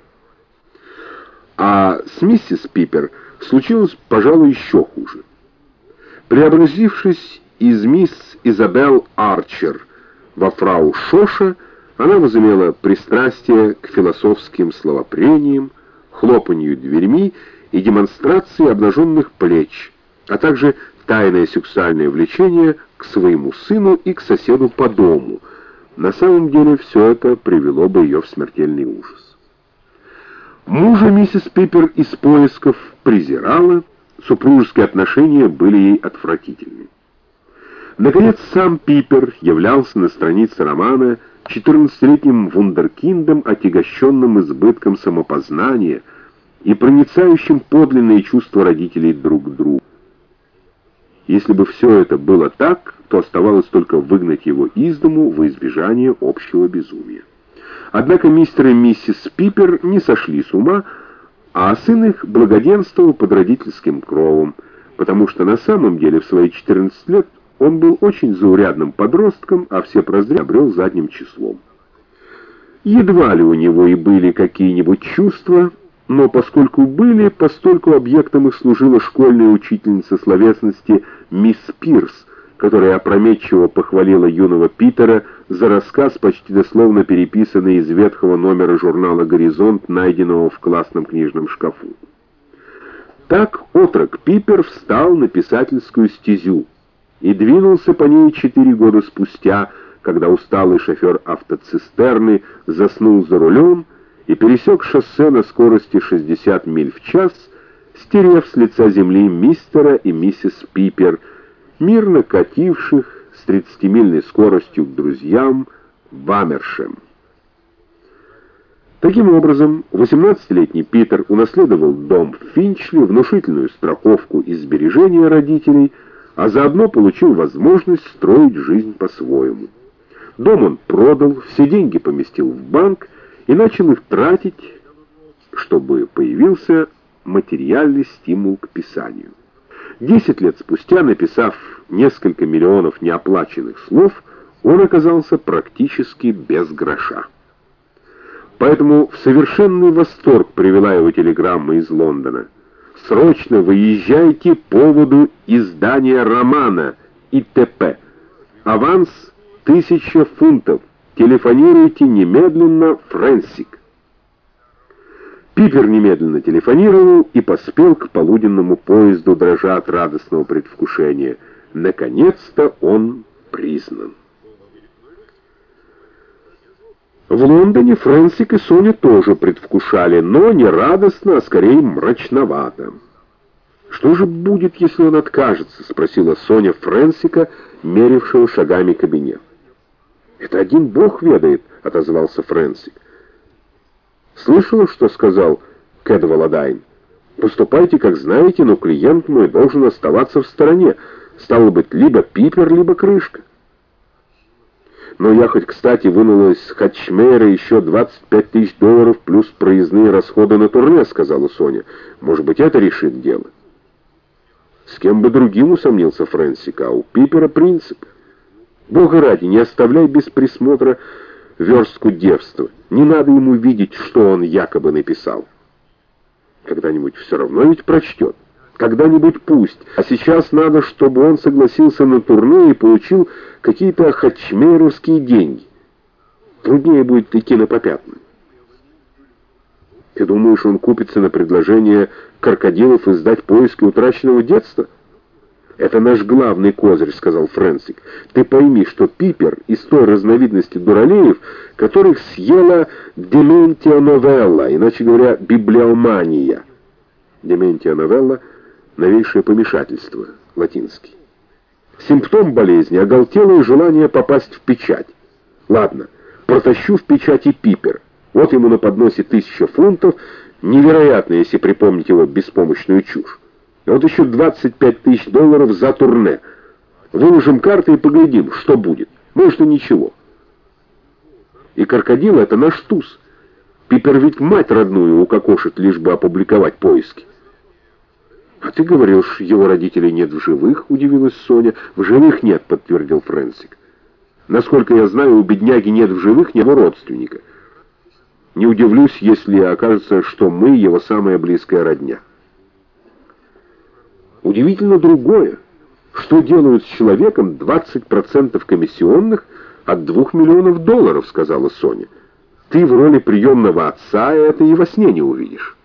А с миссис Пипер случилось, пожалуй, еще хуже. Преобразившись из мисс Изабелл Арчер во фрау Шоша, она возымела пристрастие к философским словопрениям, хлопанью дверьми и демонстрации обнаженных плеч, а также тайное сексуальное влечение к своему сыну и к соседу по дому. На самом деле все это привело бы ее в смертельный ужас. Мужа миссис Пипер из поисков презирала, супружеские отношения были ей отвратительны. Наконец, сам Пипер являлся на странице романа четырнадцатилетним вундеркиндом, отягощенным избытком самопознания и проницающим подлинные чувства родителей друг к другу. Если бы все это было так, то оставалось только выгнать его из дому во избежание общего безумия. Однако мистер и миссис Пипер не сошли с ума, а сын их благоденствовал под родительским кровом, потому что на самом деле в свои четырнадцать лет он был очень заурядным подростком, а все прозрения обрел задним числом. Едва ли у него и были какие-нибудь чувства, но поскольку были, постольку объектом их служила школьная учительница словесности мисс Пирс, которая опрометчиво похвалила юного Питера за рассказ, почти дословно переписанный из ветхого номера журнала «Горизонт», найденного в классном книжном шкафу. Так отрок Пипер встал на писательскую стезю и двинулся по ней четыре года спустя, когда усталый шофер автоцистерны заснул за рулем и пересек шоссе на скорости шестьдесят миль в час, стерев с лица земли мистера и миссис Пипер, мирно кативших с тридцатимильной скоростью к друзьям в Амершем. Таким образом, восемнадцатилетний Питер унаследовал дом в Финчли, внушительную страховку и сбережения родителей, а заодно получил возможность строить жизнь по-своему. Дом он продал, все деньги поместил в банк и начал их тратить, чтобы появился материальный стимул к писанию. Десять лет спустя, написав несколько миллионов неоплаченных слов, он оказался практически без гроша. Поэтому в совершенный восторг привела его телеграмма из Лондона. «Срочно выезжайте по поводу издания романа и т.п. Аванс тысяча фунтов. Телефонируйте немедленно, Фрэнсик». Пипер немедленно телефонировал и поспел к полуденному поезду, дрожа от радостного предвкушения. Наконец-то он признан. В Лондоне Фрэнсик и Соня тоже предвкушали, но не радостно, а скорее мрачновато. «Что же будет, если он откажется?» — спросила Соня Фрэнсика, мерившего шагами кабинет. «Это один бог ведает», — отозвался Фрэнсик. «Слышала, что сказал Кэдваладайн? Поступайте, как знаете, но клиент мой должен оставаться в стороне. Стало быть, либо Пипер, либо крышка». «Но я хоть, кстати, вынула из Хатчмейра еще двадцать пять тысяч долларов плюс проездные расходы на турне», — сказала Соня. «Может быть, это решит дело?» «С кем бы другим», — усомнился Фрэнсик, — «а у Пипера принцип. Бога ради, не оставляй без присмотра верстку девства. Не надо ему видеть, что он якобы написал. Когда-нибудь все равно ведь прочтет. Когда-нибудь пусть. А сейчас надо, чтобы он согласился на турне и получил какие-то хатчмейровские деньги. Труднее будет идти на попятную». «Ты думаешь, он купится на предложение крокодилов издать поиски утраченного детства?» «Это наш главный козырь», — сказал Фрэнсик. «Ты пойми, что Пипер из той разновидности дуралеев, которых съела дементия новелла, иначе говоря, библиомания». Дементия новелла — новейшее помешательство, латинский. Симптом болезни — оголтелое желание попасть в печать. Ладно, протащу в печати Пипер. Вот ему на подносе тысяча фунтов, невероятно, если припомнить его беспомощную чушь. И вот еще двадцать пять тысяч долларов за турне. Выложим карты и поглядим, что будет. Может, и ничего. И крокодил — это наш туз. Пипер ведь мать родную укокошит, лишь бы опубликовать поиски. «А ты говорил, что его родителей нет в живых?» — удивилась Соня. «В живых нет», — подтвердил Фрэнсик. «Насколько я знаю, у бедняги нет в живых ни его родственника. Не удивлюсь, если окажется, что мы его самая близкая родня». «Удивительно другое. Что делают с человеком двадцать процентов комиссионных от двух миллионов долларов», — сказала Соня. «Ты в роли приемного отца это и во сне не увидишь».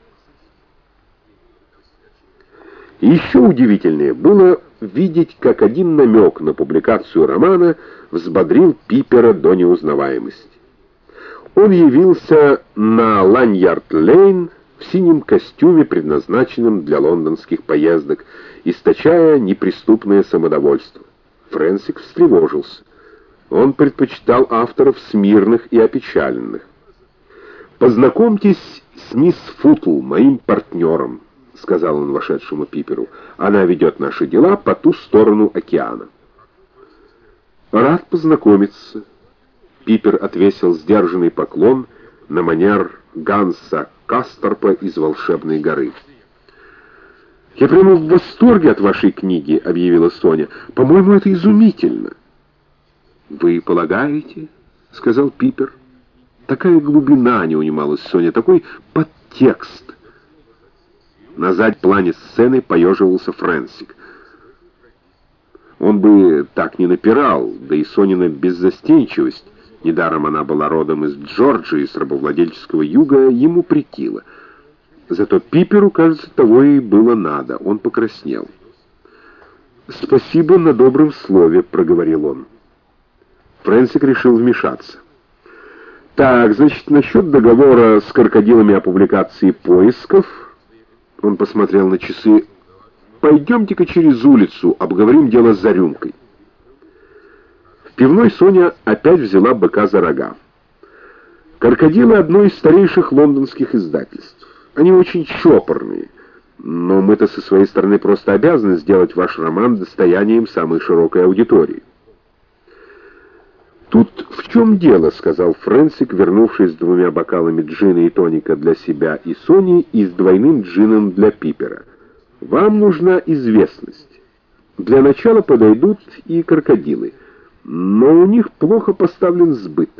И еще удивительнее было видеть, как один намек на публикацию романа взбодрил Пипера до неузнаваемости. Он явился на Ланьярд-Лейн в синем костюме, предназначенном для лондонских поездок, источая неприступное самодовольство. Фрэнсик встревожился. Он предпочитал авторов смирных и опечаленных. «Познакомьтесь с мисс Футл, моим партнером», — сказал он вошедшему Пиперу. «Она ведет наши дела по ту сторону океана». «Рад познакомиться». Пипер отвесил сдержанный поклон на манер Ганса Касторпа из «Волшебной горы». «Я прямо в восторге от вашей книги», — объявила Соня. «По-моему, это изумительно». «Вы полагаете?» — сказал Пипер. «Такая глубина», — не унималась Соня, — «такой подтекст». На заднем плане сцены поеживался Фрэнсик. Он бы так не напирал, да и Сонина беззастенчивость, недаром она была родом из Джорджии, с рабовладельческого юга, ему претила. Зато Пиперу, кажется, того и было надо. Он покраснел. «Спасибо на добром слове», — проговорил он. Фрэнсик решил вмешаться. «Так, значит, насчет договора с крокодилами о публикации поисков...» Он посмотрел на часы. «Пойдемте-ка через улицу, обговорим дело с рюмкой». В пивной Соня опять взяла быка за рога. «Крокодилы» — одно из старейших лондонских издательств. Они очень чопорные, но мы-то со своей стороны просто обязаны сделать ваш роман достоянием самой широкой аудитории. «Тут в чем дело?» — сказал Фрэнсик, вернувшись с двумя бокалами джина и тоника для себя и Сони и с двойным джином для Пипера. «Вам нужна известность. Для начала подойдут и крокодилы, но у них плохо поставлен сбыт».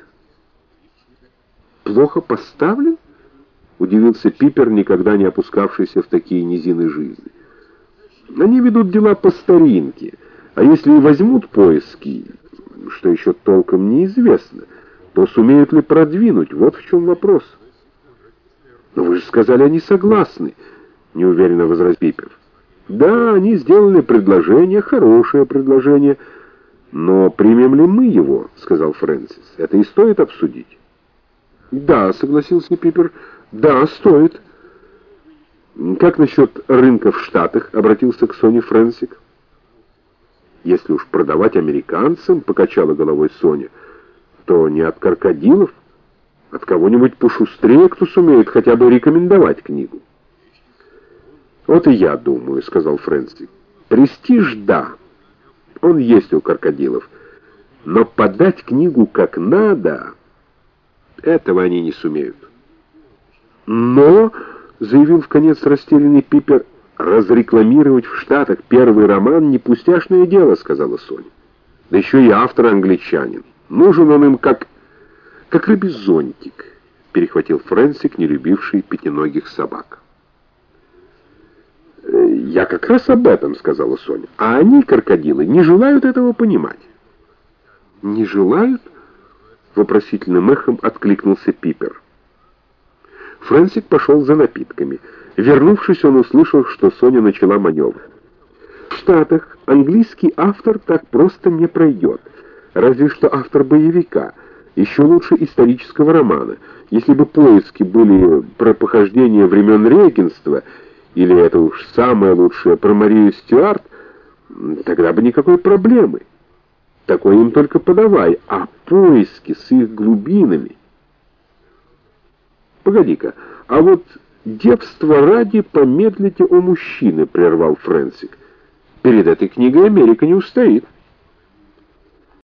«Плохо поставлен?» — удивился Пипер, никогда не опускавшийся в такие низины жизни. «Они ведут дела по старинке, а если и возьмут поиски, что еще толком неизвестно, то сумеют ли продвинуть? Вот в чем вопрос». «Но вы же сказали, они согласны», — неуверенно возразил Пипер. «Да, они сделали предложение, хорошее предложение, но примем ли мы его?» — сказал Фрэнсис. «Это и стоит обсудить». «Да», — согласился Пипер, — «да, стоит». «Как насчет рынка в Штатах?» — обратился к Соне Фрэнсик. «Если уж продавать американцам, — покачала головой Соня, — то не от крокодилов, от кого-нибудь пошустрее, кто сумеет хотя бы рекомендовать книгу». «Вот и я думаю», — сказал Фрэнсик. «Престиж, да, он есть у крокодилов, но подать книгу как надо, этого они не сумеют». «Но, — заявил вконец растерянный Пипер, — разрекламировать в Штатах первый роман — не пустяшное дело», — сказала Соня. «Да еще и автор англичанин. Нужен он им как... как рыбий зонтик», — перехватил Фрэнсик, не любивший пятиногих собак. «Я как раз об этом», — сказала Соня. «А они, крокодилы, не желают этого понимать». «Не желают?» — вопросительным эхом откликнулся Пипер. Фрэнсик пошел за напитками. Вернувшись, он услышал, что Соня начала маневр. «В Штатах английский автор так просто не пройдет. Разве что автор боевика, еще лучше исторического романа. Если бы поиски были про похождение времен регенства, или это уж самое лучшее про Марию Стюарт, тогда бы никакой проблемы. Такое им только подавай, а поиски с их глубинами...» «Погоди-ка, а вот девство ради помедлите о мужчины», — прервал Фрэнсик. «Перед этой книгой Америка не устоит».